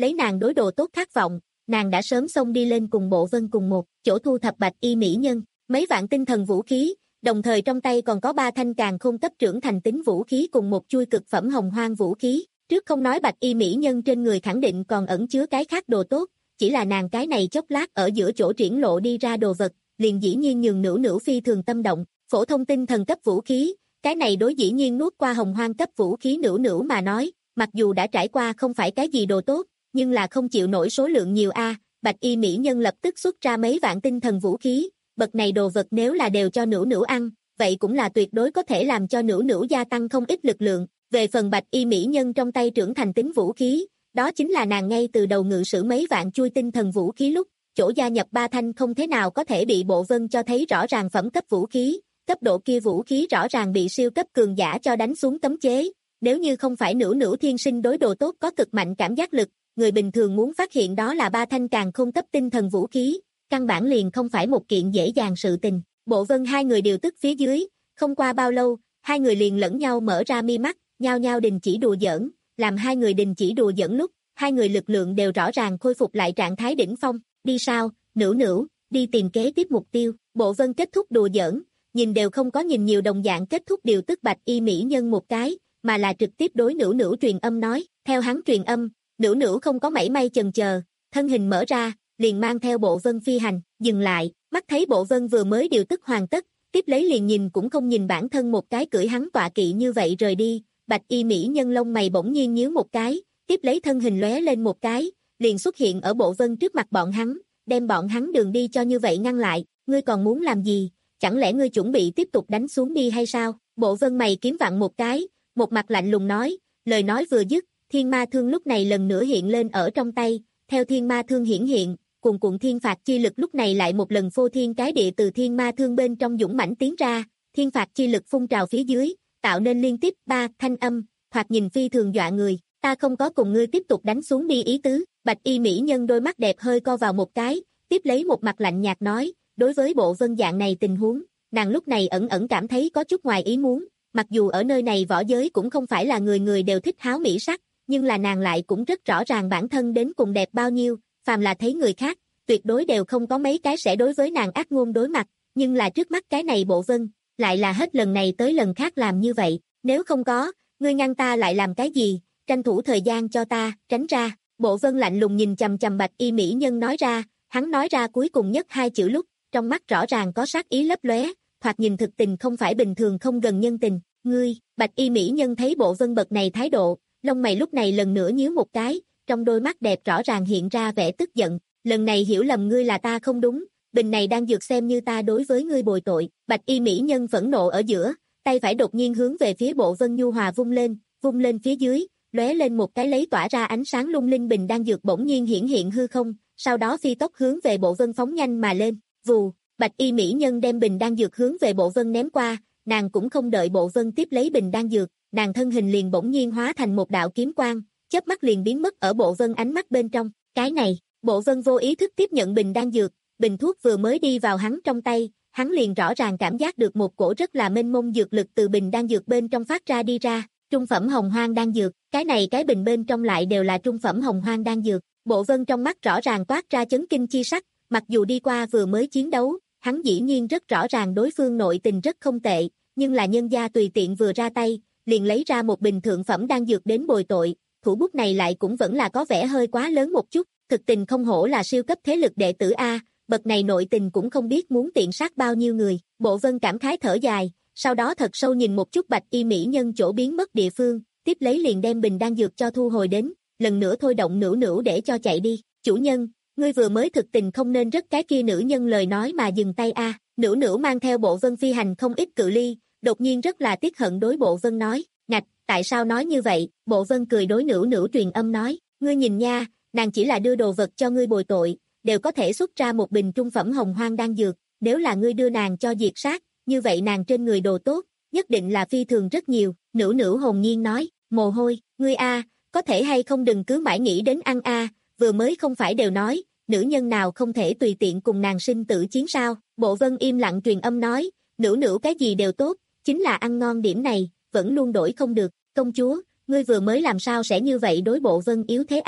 Speaker 2: lấy nàng đối đồ tốt khát vọng, nàng đã sớm xông đi lên cùng Bộ Vân cùng một chỗ thu thập bạch y mỹ nhân, mấy vạn tinh thần vũ khí, đồng thời trong tay còn có ba thanh càn khôn cấp trưởng thành tính vũ khí cùng một chui cực phẩm hồng hoang vũ khí, trước không nói bạch y mỹ nhân trên người khẳng định còn ẩn chứa cái khác đồ tốt, chỉ là nàng cái này chốc lát ở giữa chỗ triển lộ đi ra đồ vật, liền dĩ nhiên nhường Nữu Nữu phi thường tâm động, phổ thông tinh thần cấp vũ khí, cái này đối dĩ nhiên nuốt qua hồng hoang cấp vũ khí Nữu Nữu mà nói, mặc dù đã trải qua không phải cái gì đồ tốt, nhưng là không chịu nổi số lượng nhiều a, bạch y mỹ nhân lập tức xuất ra mấy vạn tinh thần vũ khí, bậc này đồ vật nếu là đều cho Nữu Nữu ăn, vậy cũng là tuyệt đối có thể làm cho Nữu Nữu gia tăng không ít lực lượng, về phần bạch y mỹ nhân trong tay trưởng thành tính vũ khí, đó chính là nàng ngay từ đầu ngự sử mấy vạn chui tinh thần vũ khí lúc, chỗ gia nhập ba thanh không thế nào có thể bị Bộ Vân cho thấy rõ ràng phẩm cấp vũ khí, cấp độ kia vũ khí rõ ràng bị siêu cấp cường giả cho đánh xuống cấm chế, nếu như không phải Nữu Nữu thiên sinh đối đồ tốt có cực mạnh cảm giác lực, người bình thường muốn phát hiện đó là ba thanh càn khôn cấp tinh thần vũ khí, căn bản liền không phải một kiện dễ dàng sự tình. Bộ Vân hai người điều tức phía dưới, không qua bao lâu, hai người liền lẫn nhau mở ra mi mắt, nhao nhao đình chỉ đùa giỡn, làm hai người đình chỉ đùa giỡn lúc, hai người lực lượng đều rõ ràng khôi phục lại trạng thái đỉnh phong, đi sao, Nữu Nữu, đi tìm kế tiếp mục tiêu. Bộ Vân kết thúc đùa giỡn, nhìn đều không có nhìn nhiều đồng dạng kết thúc điều tức bạch y mỹ nhân một cái, mà là trực tiếp đối Nữu Nữu truyền âm nói, theo hắn truyền âm, Nữu Nữu không có mảy may chần chờ, thân hình mở ra, liền mang theo Bộ Vân phi hành, dừng lại, mắt thấy Bộ Vân vừa mới điều tức hoàn tất, tiếp lấy liền nhìn cũng không nhìn bản thân một cái cưỡi hắn tọa kỵ như vậy rời đi, bạch y mỹ nhân lông mày bỗng nhiên nhíu một cái, tiếp lấy thân hình lóe lên một cái, liền xuất hiện ở Bộ Vân trước mặt bọn hắn, đem bọn hắn đường đi cho như vậy ngăn lại, ngươi còn muốn làm gì, chẳng lẽ ngươi chuẩn bị tiếp tục đánh xuống đi hay sao? Bộ Vân mày kiếm vặn một cái, một mặt lạnh lùng nói, lời nói vừa dứt, thiên ma thương lúc này lần nữa hiện lên ở trong tay, theo thiên ma thương hiển hiện, cuồn cuộn thiên phạt chi lực lúc này lại một lần phô thiên cái địa từ thiên ma thương bên trong dũng mãnh tiến ra, thiên phạt chi lực phun trào phía dưới, tạo nên liên tiếp ba thanh âm, thoạt nhìn phi thường dọa người, ta không có cùng ngươi tiếp tục đánh xuống đi ý tứ, bạch y mỹ nhân đôi mắt đẹp hơi co vào một cái, tiếp lấy một mặt lạnh nhạt nói, đối với Bộ Vân dạng này tình huống, nàng lúc này ẩn ẩn cảm thấy có chút ngoài ý muốn, mặc dù ở nơi này võ giới cũng không phải là người người đều thích háo mỹ sắc, nhưng là nàng lại cũng rất rõ ràng bản thân đến cùng đẹp bao nhiêu, phàm là thấy người khác, tuyệt đối đều không có mấy cái sẽ đối với nàng ác ngôn đối mặt, nhưng là trước mắt cái này Bộ Vân, lại là hết lần này tới lần khác làm như vậy, nếu không có, ngươi ngăn ta lại làm cái gì, tranh thủ thời gian cho ta, tránh ra, Bộ Vân lạnh lùng nhìn chằm chằm bạch y mỹ nhân nói ra, hắn nói ra cuối cùng nhất hai chữ lúc, trong mắt rõ ràng có sát ý lấp lóe, thoạt nhìn thực tình không phải bình thường không gần nhân tình, ngươi, bạch y mỹ nhân thấy Bộ Vân bậc này thái độ, lông mày lúc này lần nữa nhíu một cái, trong đôi mắt đẹp rõ ràng hiện ra vẻ tức giận, lần này hiểu lầm ngươi là ta không đúng, bình này đang dược xem như ta đối với ngươi bồi tội, bạch y mỹ nhân phẫn nộ ở giữa, tay phải đột nhiên hướng về phía Bộ Vân nhu hòa vung lên, vung lên phía dưới, lóe lên một cái lấy tỏa ra ánh sáng lung linh bình đang dược bỗng nhiên hiển hiện hư không, sau đó phi tốc hướng về Bộ Vân phóng nhanh mà lên, vù, bạch y mỹ nhân đem bình đang dược hướng về Bộ Vân ném qua, nàng cũng không đợi Bộ Vân tiếp lấy bình đang dược, nàng thân hình liền bỗng nhiên hóa thành một đạo kiếm quang, chớp mắt liền biến mất ở Bộ Vân ánh mắt bên trong, cái này, Bộ Vân vô ý thức tiếp nhận bình đang dược, bình thuốc vừa mới đi vào hắn trong tay, hắn liền rõ ràng cảm giác được một cổ rất là mênh mông dược lực từ bình đang dược bên trong phát ra đi ra, trung phẩm hồng hoang đan dược, cái này cái bình bên trong lại đều là trung phẩm hồng hoang đan dược, Bộ Vân trong mắt rõ ràng toát ra chấn kinh chi sắc, mặc dù đi qua vừa mới chiến đấu, hắn dĩ nhiên rất rõ ràng đối phương nội tình rất không tệ, nhưng là nhân gia tùy tiện vừa ra tay, liền lấy ra một bình thượng phẩm đan dược đến bồi tội, thủ bút này lại cũng vẫn là có vẻ hơi quá lớn một chút, thực tình không hổ là siêu cấp thế lực đệ tử A, bậc này nội tình cũng không biết muốn tiện sát bao nhiêu người, Bộ Vân cảm khái thở dài, sau đó thật sâu nhìn một chút bạch y mỹ nhân chỗ biến mất địa phương, tiếp lấy liền đem bình đan dược cho thu hồi đến, lần nữa thôi động Nữu Nữu để cho chạy đi, chủ nhân, ngươi vừa mới thực tình không nên rất cái kia nữ nhân lời nói mà dừng tay a, Nữu Nữu mang theo Bộ Vân phi hành không ít cự ly, đột nhiên rất là tiếc hận đối Bộ Vân nói, ngạch, tại sao nói như vậy, Bộ Vân cười đối Nữu Nữu truyền âm nói, ngươi nhìn nha, nàng chỉ là đưa đồ vật cho ngươi bồi tội, đều có thể xuất ra một bình trung phẩm hồng hoang đan dược, nếu là ngươi đưa nàng cho diệt sát, như vậy nàng trên người đồ tốt, nhất định là phi thường rất nhiều, Nữu Nữu hồn nhiên nói, mồ hôi, ngươi a, có thể hay không đừng cứ mãi nghĩ đến ăn a, vừa mới không phải đều nói, nữ nhân nào không thể tùy tiện cùng nàng sinh tử chiến sao, Bộ Vân im lặng truyền âm nói, Nữu Nữu cái gì đều tốt, chính là ăn ngon điểm này, vẫn luôn đổi không được, công chúa, ngươi vừa mới làm sao sẽ như vậy đối Bộ Vân yếu thế a,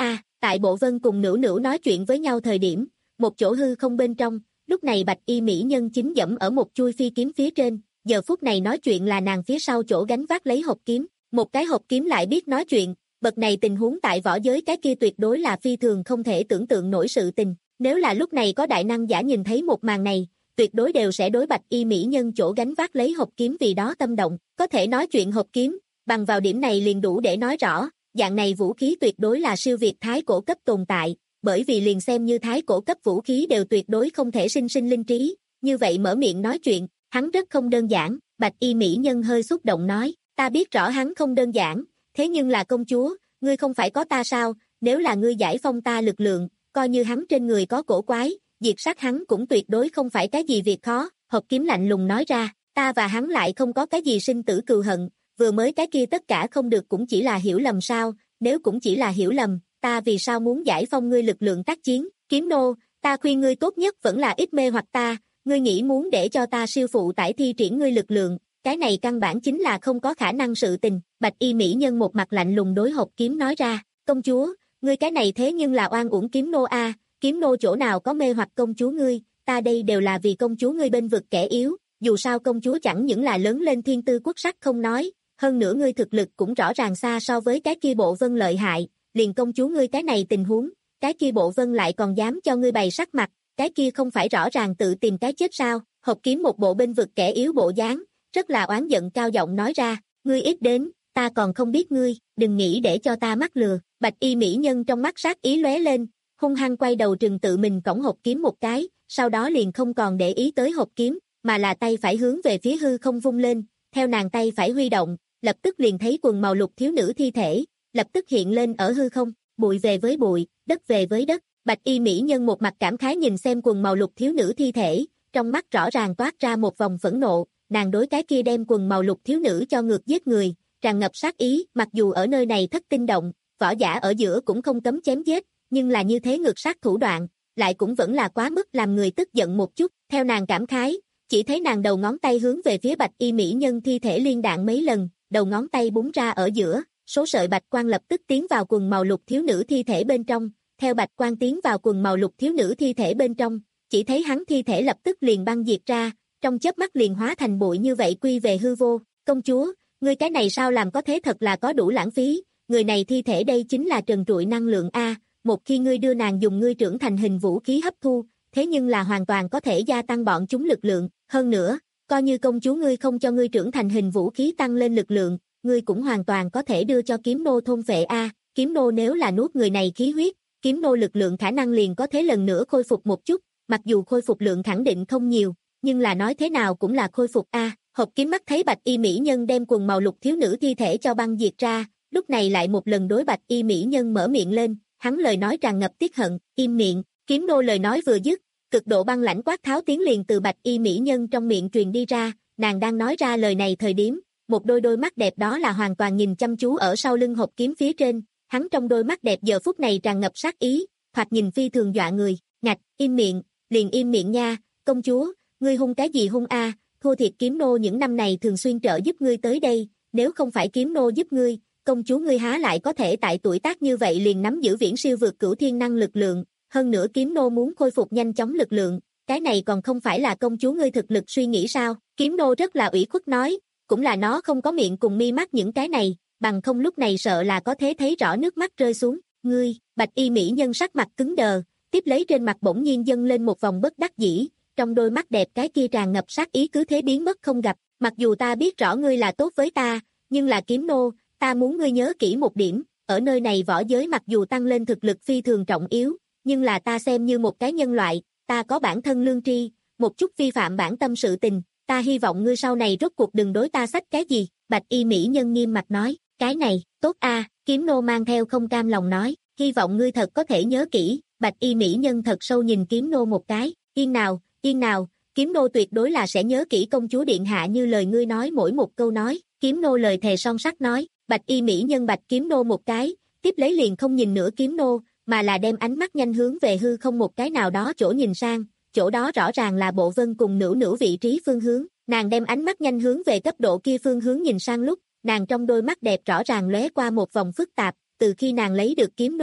Speaker 2: Tại Bộ Vân cùng Nữu Nữu nói chuyện với nhau thời điểm, một chỗ hư không bên trong, lúc này bạch y mỹ nhân chính dẫm ở một chui phi kiếm phía trên, giờ phút này nói chuyện là nàng phía sau chỗ gánh vác lấy hộp kiếm, một cái hộp kiếm lại biết nói chuyện, bậc này tình huống tại võ giới cái kia tuyệt đối là phi thường không thể tưởng tượng nổi sự tình, nếu là lúc này có đại năng giả nhìn thấy một màn này, tuyệt đối đều sẽ đối bạch y mỹ nhân chỗ gánh vác lấy hộp kiếm vì đó tâm động, có thể nói chuyện hộp kiếm, bằng vào điểm này liền đủ để nói rõ, dạng này vũ khí tuyệt đối là siêu việt thái cổ cấp tồn tại, bởi vì liền xem như thái cổ cấp vũ khí đều tuyệt đối không thể sinh sinh linh trí, như vậy mở miệng nói chuyện, hắn rất không đơn giản, bạch y mỹ nhân hơi xúc động nói, ta biết rõ hắn không đơn giản, thế nhưng là công chúa, ngươi không phải có ta sao, nếu là ngươi giải phong ta lực lượng, coi như hắn trên người có cổ quái, diệt sát hắn cũng tuyệt đối không phải cái gì việc khó, hộp kiếm lạnh lùng nói ra, ta và hắn lại không có cái gì sinh tử cừu hận, vừa mới cái kia tất cả không được cũng chỉ là hiểu lầm sao, nếu cũng chỉ là hiểu lầm, ta vì sao muốn giải phong ngươi lực lượng tác chiến, kiếm nô, ta khuyên ngươi tốt nhất vẫn là ít mê hoặc ta, ngươi nghĩ muốn để cho ta siêu phụ tải thi triển ngươi lực lượng, cái này căn bản chính là không có khả năng sự tình, bạch y mỹ nhân một mặt lạnh lùng đối hộp kiếm nói ra, công chúa, ngươi cái này thế nhưng là oan uổng kiếm nô a, kiếm nô chỗ nào có mê hoặc công chúa ngươi, ta đây đều là vì công chúa ngươi bên vực kẻ yếu, dù sao công chúa chẳng những là lớn lên thiên tư quốc sắc không nói, hơn nữa ngươi thực lực cũng rõ ràng xa so với cái kia Bộ Vân lợi hại, liền công chúa ngươi cái này tình huống, cái kia Bộ Vân lại còn dám cho ngươi bày sắc mặt, cái kia không phải rõ ràng tự tìm cái chết sao, hộp kiếm một bộ bên vực kẻ yếu bộ dáng, rất là oán giận cao giọng nói ra, ngươi ít đến, ta còn không biết ngươi, đừng nghĩ để cho ta mắc lừa, bạch y mỹ nhân trong mắt sát ý lóe lên, hung hăng quay đầu trừng tự mình cõng hộp kiếm một cái, sau đó liền không còn để ý tới hộp kiếm, mà là tay phải hướng về phía hư không vung lên, theo nàng tay phải huy động, lập tức liền thấy quần màu lục thiếu nữ thi thể, lập tức hiện lên ở hư không, bụi về với bụi, đất về với đất, bạch y mỹ nhân một mặt cảm khái nhìn xem quần màu lục thiếu nữ thi thể, trong mắt rõ ràng toát ra một vòng phẫn nộ, nàng đối cái kia đem quần màu lục thiếu nữ cho ngược giết người, tràn ngập sát ý, mặc dù ở nơi này thất tinh động, võ giả ở giữa cũng không cấm chém giết, nhưng là như thế ngược sát thủ đoạn, lại cũng vẫn là quá mức làm người tức giận một chút, theo nàng cảm khái, chỉ thấy nàng đầu ngón tay hướng về phía bạch y mỹ nhân thi thể liên đạn mấy lần, đầu ngón tay búng ra ở giữa, số sợi bạch quang lập tức tiến vào quần màu lục thiếu nữ thi thể bên trong, theo bạch quang tiến vào quần màu lục thiếu nữ thi thể bên trong, chỉ thấy hắn thi thể lập tức liền băng diệt ra, trong chớp mắt liền hóa thành bụi như vậy quy về hư vô, công chúa, ngươi cái này sao làm có thế thật là có đủ lãng phí, người này thi thể đây chính là trần trụi năng lượng A, một khi ngươi đưa nàng dùng ngươi trưởng thành hình vũ khí hấp thu, thế nhưng là hoàn toàn có thể gia tăng bọn chúng lực lượng, hơn nữa, coi như công chúa ngươi không cho ngươi trưởng thành hình vũ khí tăng lên lực lượng, ngươi cũng hoàn toàn có thể đưa cho kiếm nô thôn phệ A, kiếm nô nếu là nuốt người này khí huyết, kiếm nô lực lượng khả năng liền có thể lần nữa khôi phục một chút, mặc dù khôi phục lượng khẳng định không nhiều, nhưng là nói thế nào cũng là khôi phục A, hộp kiếm mắt thấy bạch y mỹ nhân đem quần màu lục thiếu nữ thi thể cho băng diệt ra, lúc này lại một lần đối bạch y mỹ nhân mở miệng lên, hắn lời nói tràn ngập tiếc hận, im miệng, kiếm nô lời nói vừa dứt, cực độ băng lãnh quát tháo tiếng liền từ bạch y mỹ nhân trong miệng truyền đi ra, nàng đang nói ra lời này thời điểm, một đôi đôi mắt đẹp đó là hoàn toàn nhìn chăm chú ở sau lưng hộp kiếm phía trên, hắn trong đôi mắt đẹp giờ phút này tràn ngập sát ý, hoặc nhìn phi thường dọa người, ngạch, im miệng, liền im miệng nha, công chúa, ngươi hung cái gì hung a, thua thiệt kiếm nô những năm này thường xuyên trợ giúp ngươi tới đây, nếu không phải kiếm nô giúp ngươi, công chúa ngươi há lại có thể tại tuổi tác như vậy liền nắm giữ viễn siêu vượt cửu thiên năng lực lượng, hơn nữa kiếm nô muốn khôi phục nhanh chóng lực lượng, cái này còn không phải là công chúa ngươi thực lực suy nghĩ sao, kiếm nô rất là ủy khuất nói, cũng là nó không có miệng cùng mi mắt những cái này, bằng không lúc này sợ là có thể thấy rõ nước mắt rơi xuống, ngươi, bạch y mỹ nhân sắc mặt cứng đờ, tiếp lấy trên mặt bỗng nhiên dâng lên một vòng bất đắc dĩ, trong đôi mắt đẹp cái kia tràn ngập sát ý cứ thế biến mất không gặp, mặc dù ta biết rõ ngươi là tốt với ta, nhưng là kiếm nô, ta muốn ngươi nhớ kỹ một điểm, ở nơi này võ giới mặc dù tăng lên thực lực phi thường trọng yếu, nhưng là ta xem như một cái nhân loại, ta có bản thân lương tri, một chút vi phạm bản tâm sự tình, ta hy vọng ngươi sau này rốt cuộc đừng đối ta sách cái gì, bạch y mỹ nhân nghiêm mặt nói, cái này, tốt a, kiếm nô mang theo không cam lòng nói, hy vọng ngươi thật có thể nhớ kỹ, bạch y mỹ nhân thật sâu nhìn kiếm nô một cái, yên nào, yên nào, kiếm nô tuyệt đối là sẽ nhớ kỹ công chúa điện hạ như lời ngươi nói mỗi một câu nói, kiếm nô lời thề son sắt nói, bạch y mỹ nhân bạch kiếm nô một cái, tiếp lấy liền không nhìn nữa kiếm nô, mà là đem ánh mắt nhanh hướng về hư không một cái nào đó chỗ nhìn sang, chỗ đó rõ ràng là Bộ Vân cùng Nữu Nữu vị trí phương hướng, nàng đem ánh mắt nhanh hướng về cấp độ kia phương hướng nhìn sang lúc, nàng trong đôi mắt đẹp rõ ràng lóe qua một vòng phức tạp, từ khi nàng lấy được kiếm nô,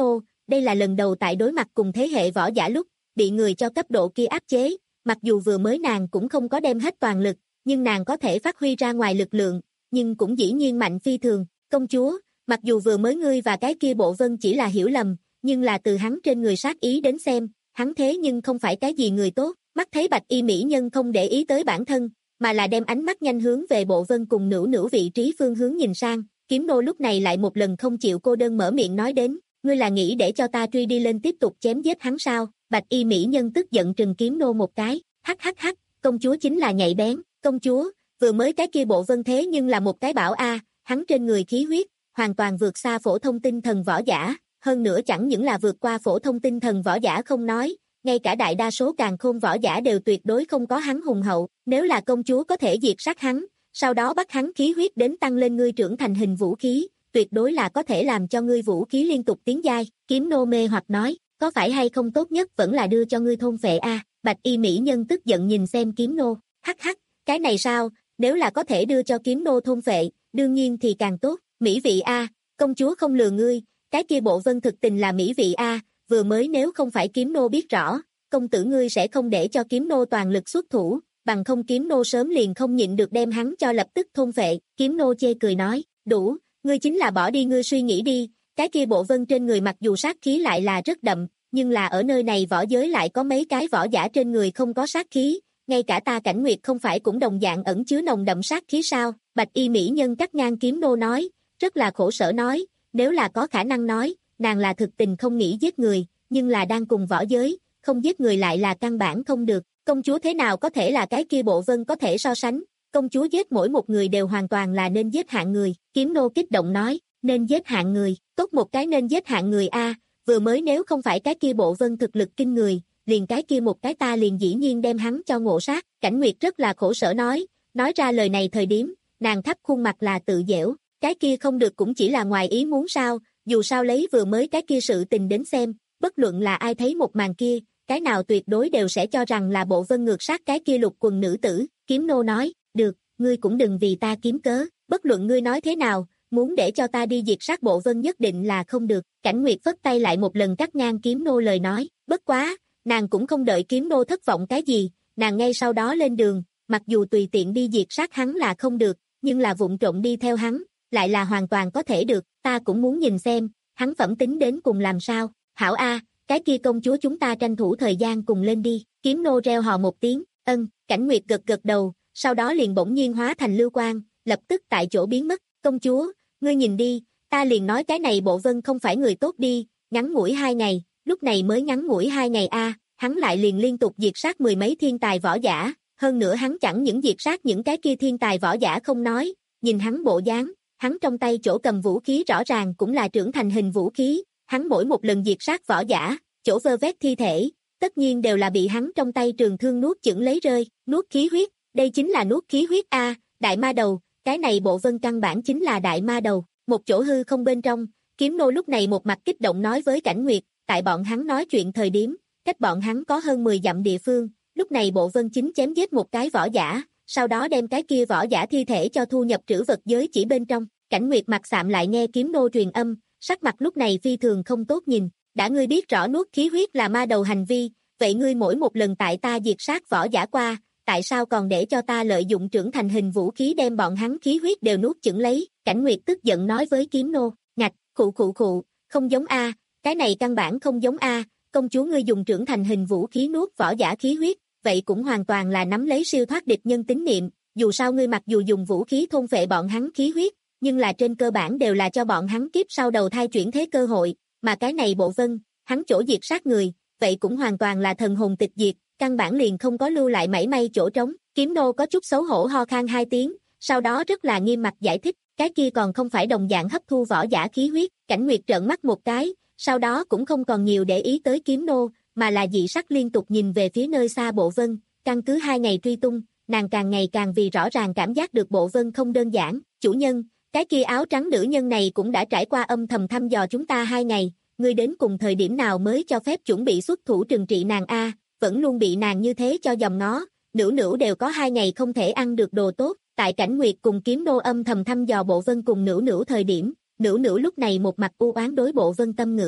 Speaker 2: đây là lần đầu tại đối mặt cùng thế hệ võ giả lúc, bị người cho cấp độ kia áp chế, mặc dù vừa mới nàng cũng không có đem hết toàn lực, nhưng nàng có thể phát huy ra ngoài lực lượng, nhưng cũng dĩ nhiên mạnh phi thường. Công chúa, mặc dù vừa mới ngươi và cái kia Bộ Vân chỉ là hiểu lầm, nhưng là từ hắn trên người sát ý đến xem, hắn thế nhưng không phải cái gì người tốt. Mắt thấy Bạch Y mỹ nhân không để ý tới bản thân, mà là đem ánh mắt nhanh hướng về Bộ Vân cùng Nữu Nữu vị trí phương hướng nhìn sang, Kiếm Nô lúc này lại một lần không chịu cô đơn mở miệng nói đến, ngươi là nghĩ để cho ta truy đi lên tiếp tục chém giết hắn sao? Bạch Y mỹ nhân tức giận trừng Kiếm Nô một cái, hắc hắc hắc, công chúa chính là nhạy bén, công chúa, vừa mới cái kia Bộ Vân thế nhưng là một cái bảo a, hắn trên người khí huyết, hoàn toàn vượt xa phổ thông tinh thần võ giả, hơn nữa chẳng những là vượt qua phổ thông tinh thần võ giả không nói, ngay cả đại đa số càn khôn võ giả đều tuyệt đối không có hắn hùng hậu, nếu là công chúa có thể diệt sát hắn, sau đó bắt hắn khí huyết đến tăng lên ngươi trưởng thành hình vũ khí, tuyệt đối là có thể làm cho ngươi vũ khí liên tục tiến giai. Kiếm Nô mê hoặc nói, có phải hay không tốt nhất vẫn là đưa cho ngươi thôn phệ a? Bạch Y mỹ nhân tức giận nhìn xem Kiếm Nô, hắc hắc, cái này sao, nếu là có thể đưa cho Kiếm Nô thôn phệ, đương nhiên thì càng tốt. Mỹ vị a, công chúa không lừa ngươi, cái kia Bộ Vân thực tình là mỹ vị a, vừa mới nếu không phải Kiếm Nô biết rõ, công tử ngươi sẽ không để cho Kiếm Nô toàn lực xuất thủ, bằng không Kiếm Nô sớm liền không nhịn được đem hắn cho lập tức thôn phệ. Kiếm Nô chê cười nói, đủ, ngươi chính là bỏ đi ngươi suy nghĩ đi, cái kia Bộ Vân trên người mặc dù sát khí lại là rất đậm, nhưng là ở nơi này võ giới lại có mấy cái võ giả trên người không có sát khí, ngay cả ta Cảnh Nguyệt không phải cũng đồng dạng ẩn chứa nồng đậm sát khí sao? Bạch Y mỹ nhân cắt ngang Kiếm Nô nói, rất là khổ sở nói, nếu là có khả năng nói, nàng là thực tình không nghĩ giết người, nhưng là đang cùng võ giới, không giết người lại là căn bản không được, công chúa thế nào có thể là cái kia Bộ Vân có thể so sánh, công chúa giết mỗi một người đều hoàn toàn là nên giết hạng người. Kiếm Nô kích động nói, nên giết hạng người, tốt một cái nên giết hạng người a, vừa mới nếu không phải cái kia Bộ Vân thực lực kinh người, liền cái kia một cái ta liền dĩ nhiên đem hắn cho ngộ sát. Cảnh Nguyệt rất là khổ sở nói, nói ra lời này thời điểm, nàng thấp khuôn mặt là tự dễu, cái kia không được cũng chỉ là ngoài ý muốn sao, dù sao lấy vừa mới cái kia sự tình đến xem, bất luận là ai thấy một màn kia, cái nào tuyệt đối đều sẽ cho rằng là Bộ Vân ngược sát cái kia lục quần nữ tử. Kiếm Nô nói, được, ngươi cũng đừng vì ta kiếm cớ, bất luận ngươi nói thế nào, muốn để cho ta đi diệt sát Bộ Vân nhất định là không được. Cảnh Nguyệt phất tay lại một lần cắt ngang Kiếm Nô lời nói, bất quá, nàng cũng không đợi Kiếm Nô thất vọng cái gì, nàng ngay sau đó lên đường, mặc dù tùy tiện đi diệt sát hắn là không được, nhưng là vụng trộm đi theo hắn, lại là hoàn toàn có thể được, ta cũng muốn nhìn xem, hắn phẩm tính đến cùng làm sao. Hảo a, cái kia công chúa chúng ta tranh thủ thời gian cùng lên đi. Kiếm Nô reo hò một tiếng, ân. Cảnh Nguyệt gật gật đầu, sau đó liền bỗng nhiên hóa thành lưu quang, lập tức tại chỗ biến mất. Công chúa, ngươi nhìn đi, ta liền nói cái này Bộ Vân không phải người tốt đi, ngắn ngủi hai ngày, lúc này mới ngắn ngủi hai ngày a, hắn lại liền liên tục diệt sát mười mấy thiên tài võ giả, hơn nữa hắn chẳng những diệt sát những cái kia thiên tài võ giả không nói, nhìn hắn bộ dáng, hắn trong tay chỗ cầm vũ khí rõ ràng cũng là trưởng thành hình vũ khí, hắn mỗi một lần diệt sát võ giả, chỗ vơ vét thi thể, tất nhiên đều là bị hắn trong tay trường thương nuốt chửng lấy rơi, nuốt khí huyết, đây chính là nuốt khí huyết a, đại ma đầu, cái này Bộ Vân căn bản chính là đại ma đầu. Một chỗ hư không bên trong, Kiếm Nô lúc này một mặt kích động nói với Cảnh Nguyệt, tại bọn hắn nói chuyện thời điểm, cách bọn hắn có hơn mười dặm địa phương, lúc này Bộ Vân chính chém giết một cái võ giả, sau đó đem cái kia võ giả thi thể cho thu nhập trữ vật giới chỉ bên trong. Cảnh Nguyệt mặt sạm lại nghe Kiếm Nô truyền âm, sắc mặt lúc này phi thường không tốt nhìn, đã ngươi biết rõ nuốt khí huyết là ma đầu hành vi, vậy ngươi mỗi một lần tại ta diệt sát võ giả qua, tại sao còn để cho ta lợi dụng trưởng thành hình vũ khí đem bọn hắn khí huyết đều nuốt chửng lấy? Cảnh Nguyệt tức giận nói với Kiếm Nô, ngạch, khụ khụ khụ, không giống a, cái này căn bản không giống a, công chúa ngươi dùng trưởng thành hình vũ khí nuốt võ giả khí huyết, vậy cũng hoàn toàn là nắm lấy siêu thoát địch nhân tín niệm, dù sao ngươi mặc dù dùng vũ khí thôn phệ bọn hắn khí huyết, nhưng là trên cơ bản đều là cho bọn hắn kiếp sau đầu thai chuyển thế cơ hội, mà cái này Bộ Vân, hắn chỗ diệt sát người, vậy cũng hoàn toàn là thần hồn tịch diệt, căn bản liền không có lưu lại mảy may chỗ trống. Kiếm Nô có chút xấu hổ ho khan hai tiếng, sau đó rất là nghiêm mặt giải thích, cái kia còn không phải đồng dạng hấp thu võ giả khí huyết. Cảnh Nguyệt trợn mắt một cái, sau đó cũng không còn nhiều để ý tới Kiếm Nô, mà là dị sắc liên tục nhìn về phía nơi xa Bộ Vân, căn cứ hai ngày truy tung, nàng càng ngày càng vì rõ ràng cảm giác được Bộ Vân không đơn giản. Chủ nhân, cái kia áo trắng nữ nhân này cũng đã trải qua âm thầm thăm dò chúng ta hai ngày, ngươi đến cùng thời điểm nào mới cho phép chuẩn bị xuất thủ trừng trị nàng a, vẫn luôn bị nàng như thế cho dòm ngó, Nữu Nữu đều có hai ngày không thể ăn được đồ tốt. Tại Cảnh Nguyệt cùng Kiếm Nô âm thầm thăm dò Bộ Vân cùng Nữu Nữu thời điểm, Nữu Nữu lúc này một mặt u oán đối Bộ Vân tâm ngữ,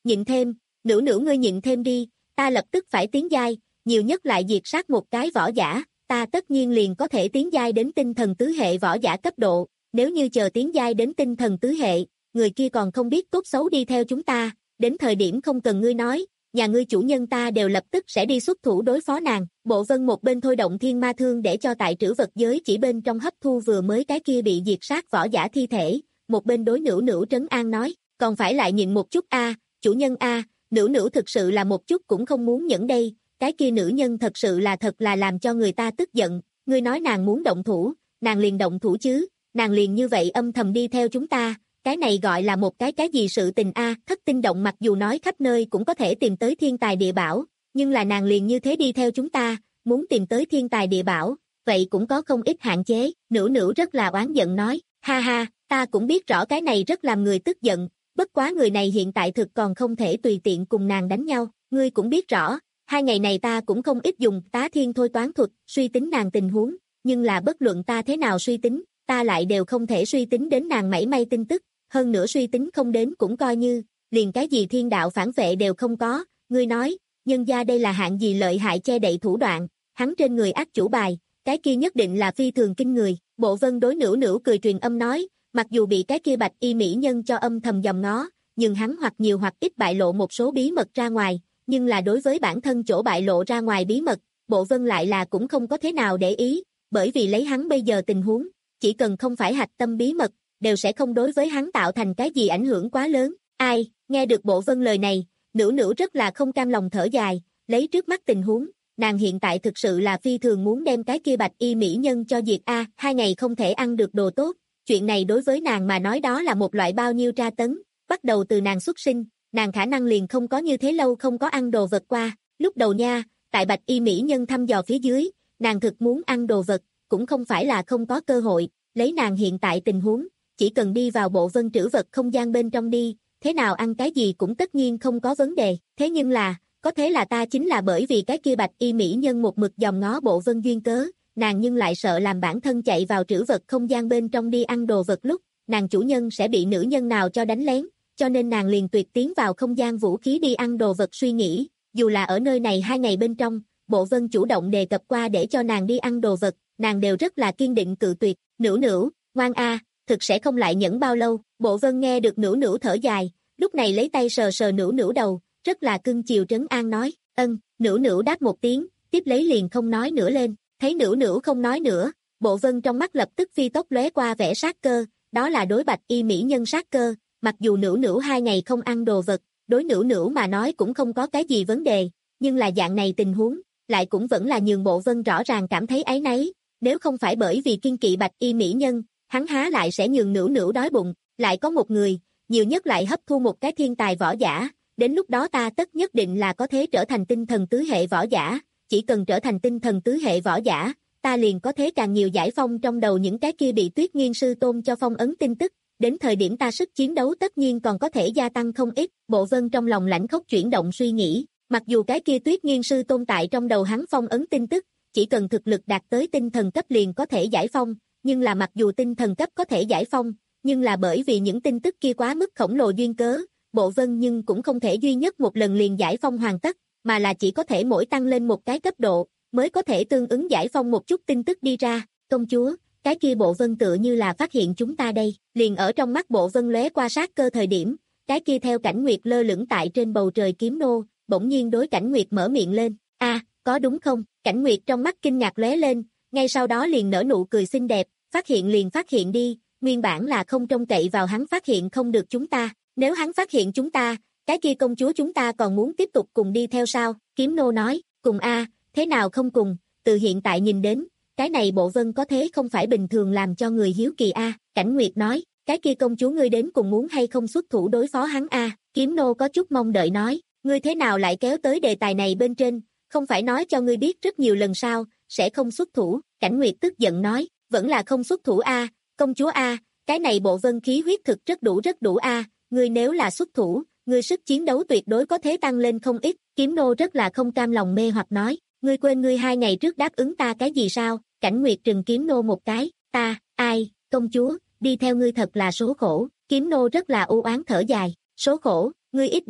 Speaker 2: nhịn thêm, Nữu Nữu ngươi nhịn thêm đi, ta lập tức phải tiến giai, nhiều nhất lại diệt sát một cái võ giả, ta tất nhiên liền có thể tiến giai đến tinh thần tứ hệ võ giả cấp độ, nếu như chờ tiến giai đến tinh thần tứ hệ, người kia còn không biết tốt xấu đi theo chúng ta, đến thời điểm không cần ngươi nói, nhà ngươi chủ nhân ta đều lập tức sẽ đi xuất thủ đối phó nàng. Bộ Vân một bên thôi động thiên ma thương để cho tại trữ vật giới chỉ bên trong hấp thu vừa mới cái kia bị diệt sát võ giả thi thể, một bên đối Nữu Nữu trấn an nói, còn phải lại nhịn một chút a, chủ nhân a, Nữu Nữu thực sự là một chút cũng không muốn nhẫn đây, cái kia nữ nhân thật sự là thật là làm cho người ta tức giận, ngươi nói nàng muốn động thủ, nàng liền động thủ chứ, nàng liền như vậy âm thầm đi theo chúng ta, cái này gọi là một cái cái gì sự tình a. Thất tinh động mặc dù nói khắp nơi cũng có thể tìm tới thiên tài địa bảo, nhưng là nàng liền như thế đi theo chúng ta, muốn tìm tới thiên tài địa bảo, vậy cũng có không ít hạn chế. Nữu Nữu rất là oán giận nói, ha ha, ta cũng biết rõ cái này rất làm người tức giận, bất quá người này hiện tại thực còn không thể tùy tiện cùng nàng đánh nhau, ngươi cũng biết rõ, hai ngày này ta cũng không ít dùng tá thiên thôi toán thuật, suy tính nàng tình huống, nhưng là bất luận ta thế nào suy tính, ta lại đều không thể suy tính đến nàng mảy may tin tức, hơn nữa suy tính không đến cũng coi như, liền cái gì thiên đạo phản vệ đều không có, ngươi nói, nhân gia đây là hạng gì lợi hại che đậy thủ đoạn, hắn trên người ác chủ bài, cái kia nhất định là phi thường kinh người. Bộ Vân đối Nữu Nữu cười truyền âm nói, mặc dù bị cái kia bạch y mỹ nhân cho âm thầm dòm ngó, nhưng hắn hoặc nhiều hoặc ít bại lộ một số bí mật ra ngoài, nhưng là đối với bản thân chỗ bại lộ ra ngoài bí mật, Bộ Vân lại là cũng không có thế nào để ý, bởi vì lấy hắn bây giờ tình huống, chỉ cần không phải hạch tâm bí mật, đều sẽ không đối với hắn tạo thành cái gì ảnh hưởng quá lớn. Ai, nghe được Bộ Vân lời này, Nữu Nữu rất là không cam lòng thở dài, lấy trước mắt tình huống, nàng hiện tại thực sự là phi thường muốn đem cái kia bạch y mỹ nhân cho diệt a, hai ngày không thể ăn được đồ tốt, chuyện này đối với nàng mà nói đó là một loại bao nhiêu tra tấn, bắt đầu từ nàng xuất sinh, nàng khả năng liền không có như thế lâu không có ăn đồ vật qua, lúc đầu nha, tại bạch y mỹ nhân thăm dò phía dưới, nàng thực muốn ăn đồ vật, cũng không phải là không có cơ hội, lấy nàng hiện tại tình huống, chỉ cần đi vào Bộ Vân trữ vật không gian bên trong đi, thế nào ăn cái gì cũng tất nhiên không có vấn đề, thế nhưng là, có thế là ta chính là bởi vì cái kia bạch y mỹ nhân một mực dòm ngó Bộ Vân duyên cớ, nàng nhưng lại sợ làm bản thân chạy vào trữ vật không gian bên trong đi ăn đồ vật lúc, nàng chủ nhân sẽ bị nữ nhân nào cho đánh lén, cho nên nàng liền tuyệt tiến vào không gian vũ khí đi ăn đồ vật suy nghĩ, dù là ở nơi này hai ngày bên trong, Bộ Vân chủ động đề cập qua để cho nàng đi ăn đồ vật, nàng đều rất là kiên định cự tuyệt. Nữu Nữu, ngoan a, thực sẽ không lại nhẫn bao lâu. Bộ Vân nghe được Nữu Nữu thở dài, lúc này lấy tay sờ sờ Nữu Nữu đầu, rất là cưng chiều trấn an nói, ân. Nữu Nữu đáp một tiếng, tiếp lấy liền không nói nữa lên. Thấy Nữu Nữu không nói nữa, Bộ Vân trong mắt lập tức phi tốc lóe qua vẻ sát cơ, đó là đối bạch y mỹ nhân sát cơ. Mặc dù Nữu Nữu hai ngày không ăn đồ vật, đối Nữu Nữu mà nói cũng không có cái gì vấn đề, nhưng là dạng này tình huống, lại cũng vẫn là nhường Bộ Vân rõ ràng cảm thấy áy náy, nếu không phải bởi vì kiên kỵ bạch y mỹ nhân, hắn há lại sẽ nhường Nữu Nữu đói bụng, lại có một người, nhiều nhất lại hấp thu một cái thiên tài võ giả, đến lúc đó ta tất nhất định là có thể trở thành tinh thần tứ hệ võ giả, chỉ cần trở thành tinh thần tứ hệ võ giả, ta liền có thể càng nhiều giải phong trong đầu những cái kia bị Tuyết Nghiên sư tôn cho phong ấn tin tức, đến thời điểm ta sức chiến đấu tất nhiên còn có thể gia tăng không ít. Bộ Vân trong lòng lãnh khốc chuyển động suy nghĩ, mặc dù cái kia Tuyết Nghiên sư tôn tại trong đầu hắn phong ấn tin tức, chỉ cần thực lực đạt tới tinh thần cấp liền có thể giải phong, nhưng là mặc dù tinh thần cấp có thể giải phong, nhưng là bởi vì những tin tức kia quá mức khổng lồ duyên cớ, Bộ Vân nhưng cũng không thể duy nhất một lần liền giải phong hoàn tất, mà là chỉ có thể mỗi tăng lên một cái cấp độ, mới có thể tương ứng giải phong một chút tin tức đi ra. Công chúa, cái kia Bộ Vân tựa như là phát hiện chúng ta đây, liền ở trong mắt Bộ Vân lóe qua sát cơ thời điểm, cái kia theo Cảnh Nguyệt lơ lửng tại trên bầu trời kiếm nô, bỗng nhiên đối Cảnh Nguyệt mở miệng lên, a, có đúng không? Cảnh Nguyệt trong mắt kinh ngạc lóe lên, ngay sau đó liền nở nụ cười xinh đẹp, phát hiện liền phát hiện đi, nguyên bản là không trông cậy vào hắn phát hiện không được chúng ta, nếu hắn phát hiện chúng ta, cái kia công chúa chúng ta còn muốn tiếp tục cùng đi theo sao? Kiếm nô nói, cùng a, thế nào không cùng, từ hiện tại nhìn đến, cái này Bộ Vân có thế không phải bình thường làm cho người hiếu kỳ a. Cảnh Nguyệt nói, cái kia công chúa ngươi đến cùng muốn hay không xuất thủ đối phó hắn a? Kiếm nô có chút mong đợi nói, ngươi thế nào lại kéo tới đề tài này bên trên, không phải nói cho ngươi biết rất nhiều lần sao, sẽ không xuất thủ. Cảnh Nguyệt tức giận nói, vẫn là không xuất thủ a, công chúa a, cái này Bộ Vân khí huyết thực rất đủ rất đủ a, ngươi nếu là xuất thủ, ngươi sức chiến đấu tuyệt đối có thể tăng lên không ít. Kiếm nô rất là không cam lòng mê hoặc nói, ngươi quên ngươi hai ngày trước đáp ứng ta cái gì sao? Cảnh Nguyệt trừng Kiếm nô một cái, ta, ai, công chúa, đi theo ngươi thật là số khổ. Kiếm nô rất là u oán thở dài, số khổ, ngươi ít đến,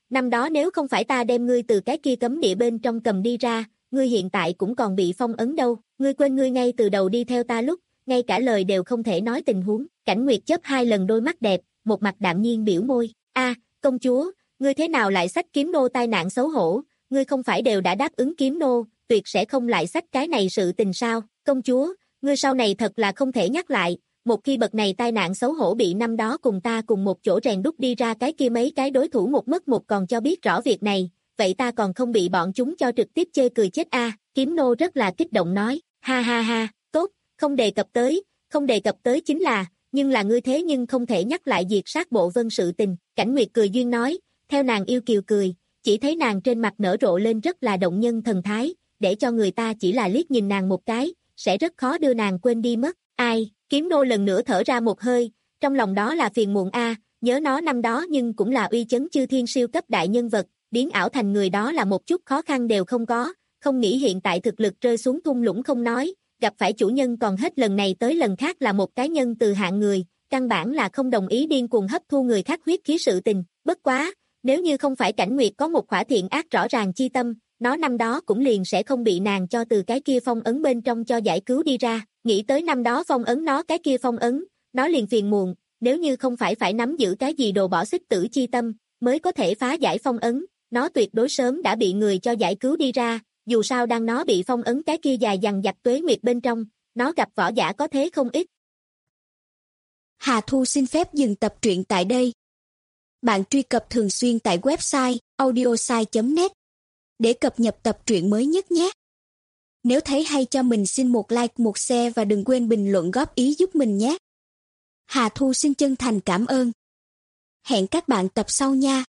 Speaker 2: năm đó nếu không phải ta đem ngươi từ cái kia cấm địa bên trong cầm đi ra, ngươi hiện tại cũng còn bị phong ấn đâu, ngươi quên ngươi ngay từ đầu đi theo ta lúc, ngay cả lời đều không thể nói tình huống. Cảnh Nguyệt chớp hai lần đôi mắt đẹp, một mặt đạm nhiên biểu môi, a công chúa, ngươi thế nào lại xách kiếm nô tai nạn xấu hổ, ngươi không phải đều đã đáp ứng kiếm nô, tuyệt sẽ không lại xách cái này sự tình sao, công chúa, ngươi sau này thật là không thể nhắc lại, một khi bậc này tai nạn xấu hổ bị năm đó cùng ta cùng một chỗ rèn đúc đi ra cái kia mấy cái đối thủ một mất một còn cho biết rõ việc này, vậy ta còn không bị bọn chúng cho trực tiếp chê cười chết a à? Kiếm nô rất là kích động nói, ha ha ha, tốt, không đề cập tới, không đề cập tới chính là, nhưng là ngươi thế nhưng không thể nhắc lại diệt sát Bộ Vân sự tình, Cảnh Nguyệt cười duyên nói, theo nàng yêu kiều cười, chỉ thấy nàng trên mặt nở rộ lên rất là động nhân thần thái, để cho người ta chỉ là liếc nhìn nàng một cái, sẽ rất khó đưa nàng quên đi mất, ai, kiếm nô lần nữa thở ra một hơi, trong lòng đó là phiền muộn a, nhớ nó năm đó nhưng cũng là uy chấn chư thiên siêu cấp đại nhân vật, biến ảo thành người đó là một chút khó khăn đều không có, không nghĩ hiện tại thực lực rơi xuống thung lũng không nói, gặp phải chủ nhân còn hết lần này tới lần khác là một cái nhân từ hạng người, căn bản là không đồng ý điên cuồng hấp thu người khác huyết khí sự tình, bất quá, nếu như không phải Cảnh Nguyệt có một khỏa thiện ác rõ ràng chi tâm, nó năm đó cũng liền sẽ không bị nàng cho từ cái kia phong ấn bên trong cho giải cứu đi ra, nghĩ tới năm đó phong ấn nó cái kia phong ấn, nó liền phiền muộn, nếu như không phải phải nắm giữ cái gì đồ bỏ xích tử chi tâm, mới có thể phá giải phong ấn, nó tuyệt đối sớm đã bị người cho giải cứu đi ra, dù sao đang nó bị phong ấn cái kia dài dằng dặc tuế nguyệt bên trong, nó gặp võ giả có thế không ít.
Speaker 3: Hà Thu xin phép dừng tập truyện tại đây. Bạn truy cập thường xuyên tại website audiosai chấm net để cập nhật tập truyện mới nhất nhé. Nếu thấy hay cho mình xin một like, một share và đừng quên bình luận góp ý giúp mình nhé. Hà Thu xin chân thành cảm ơn. Hẹn các bạn tập sau nha.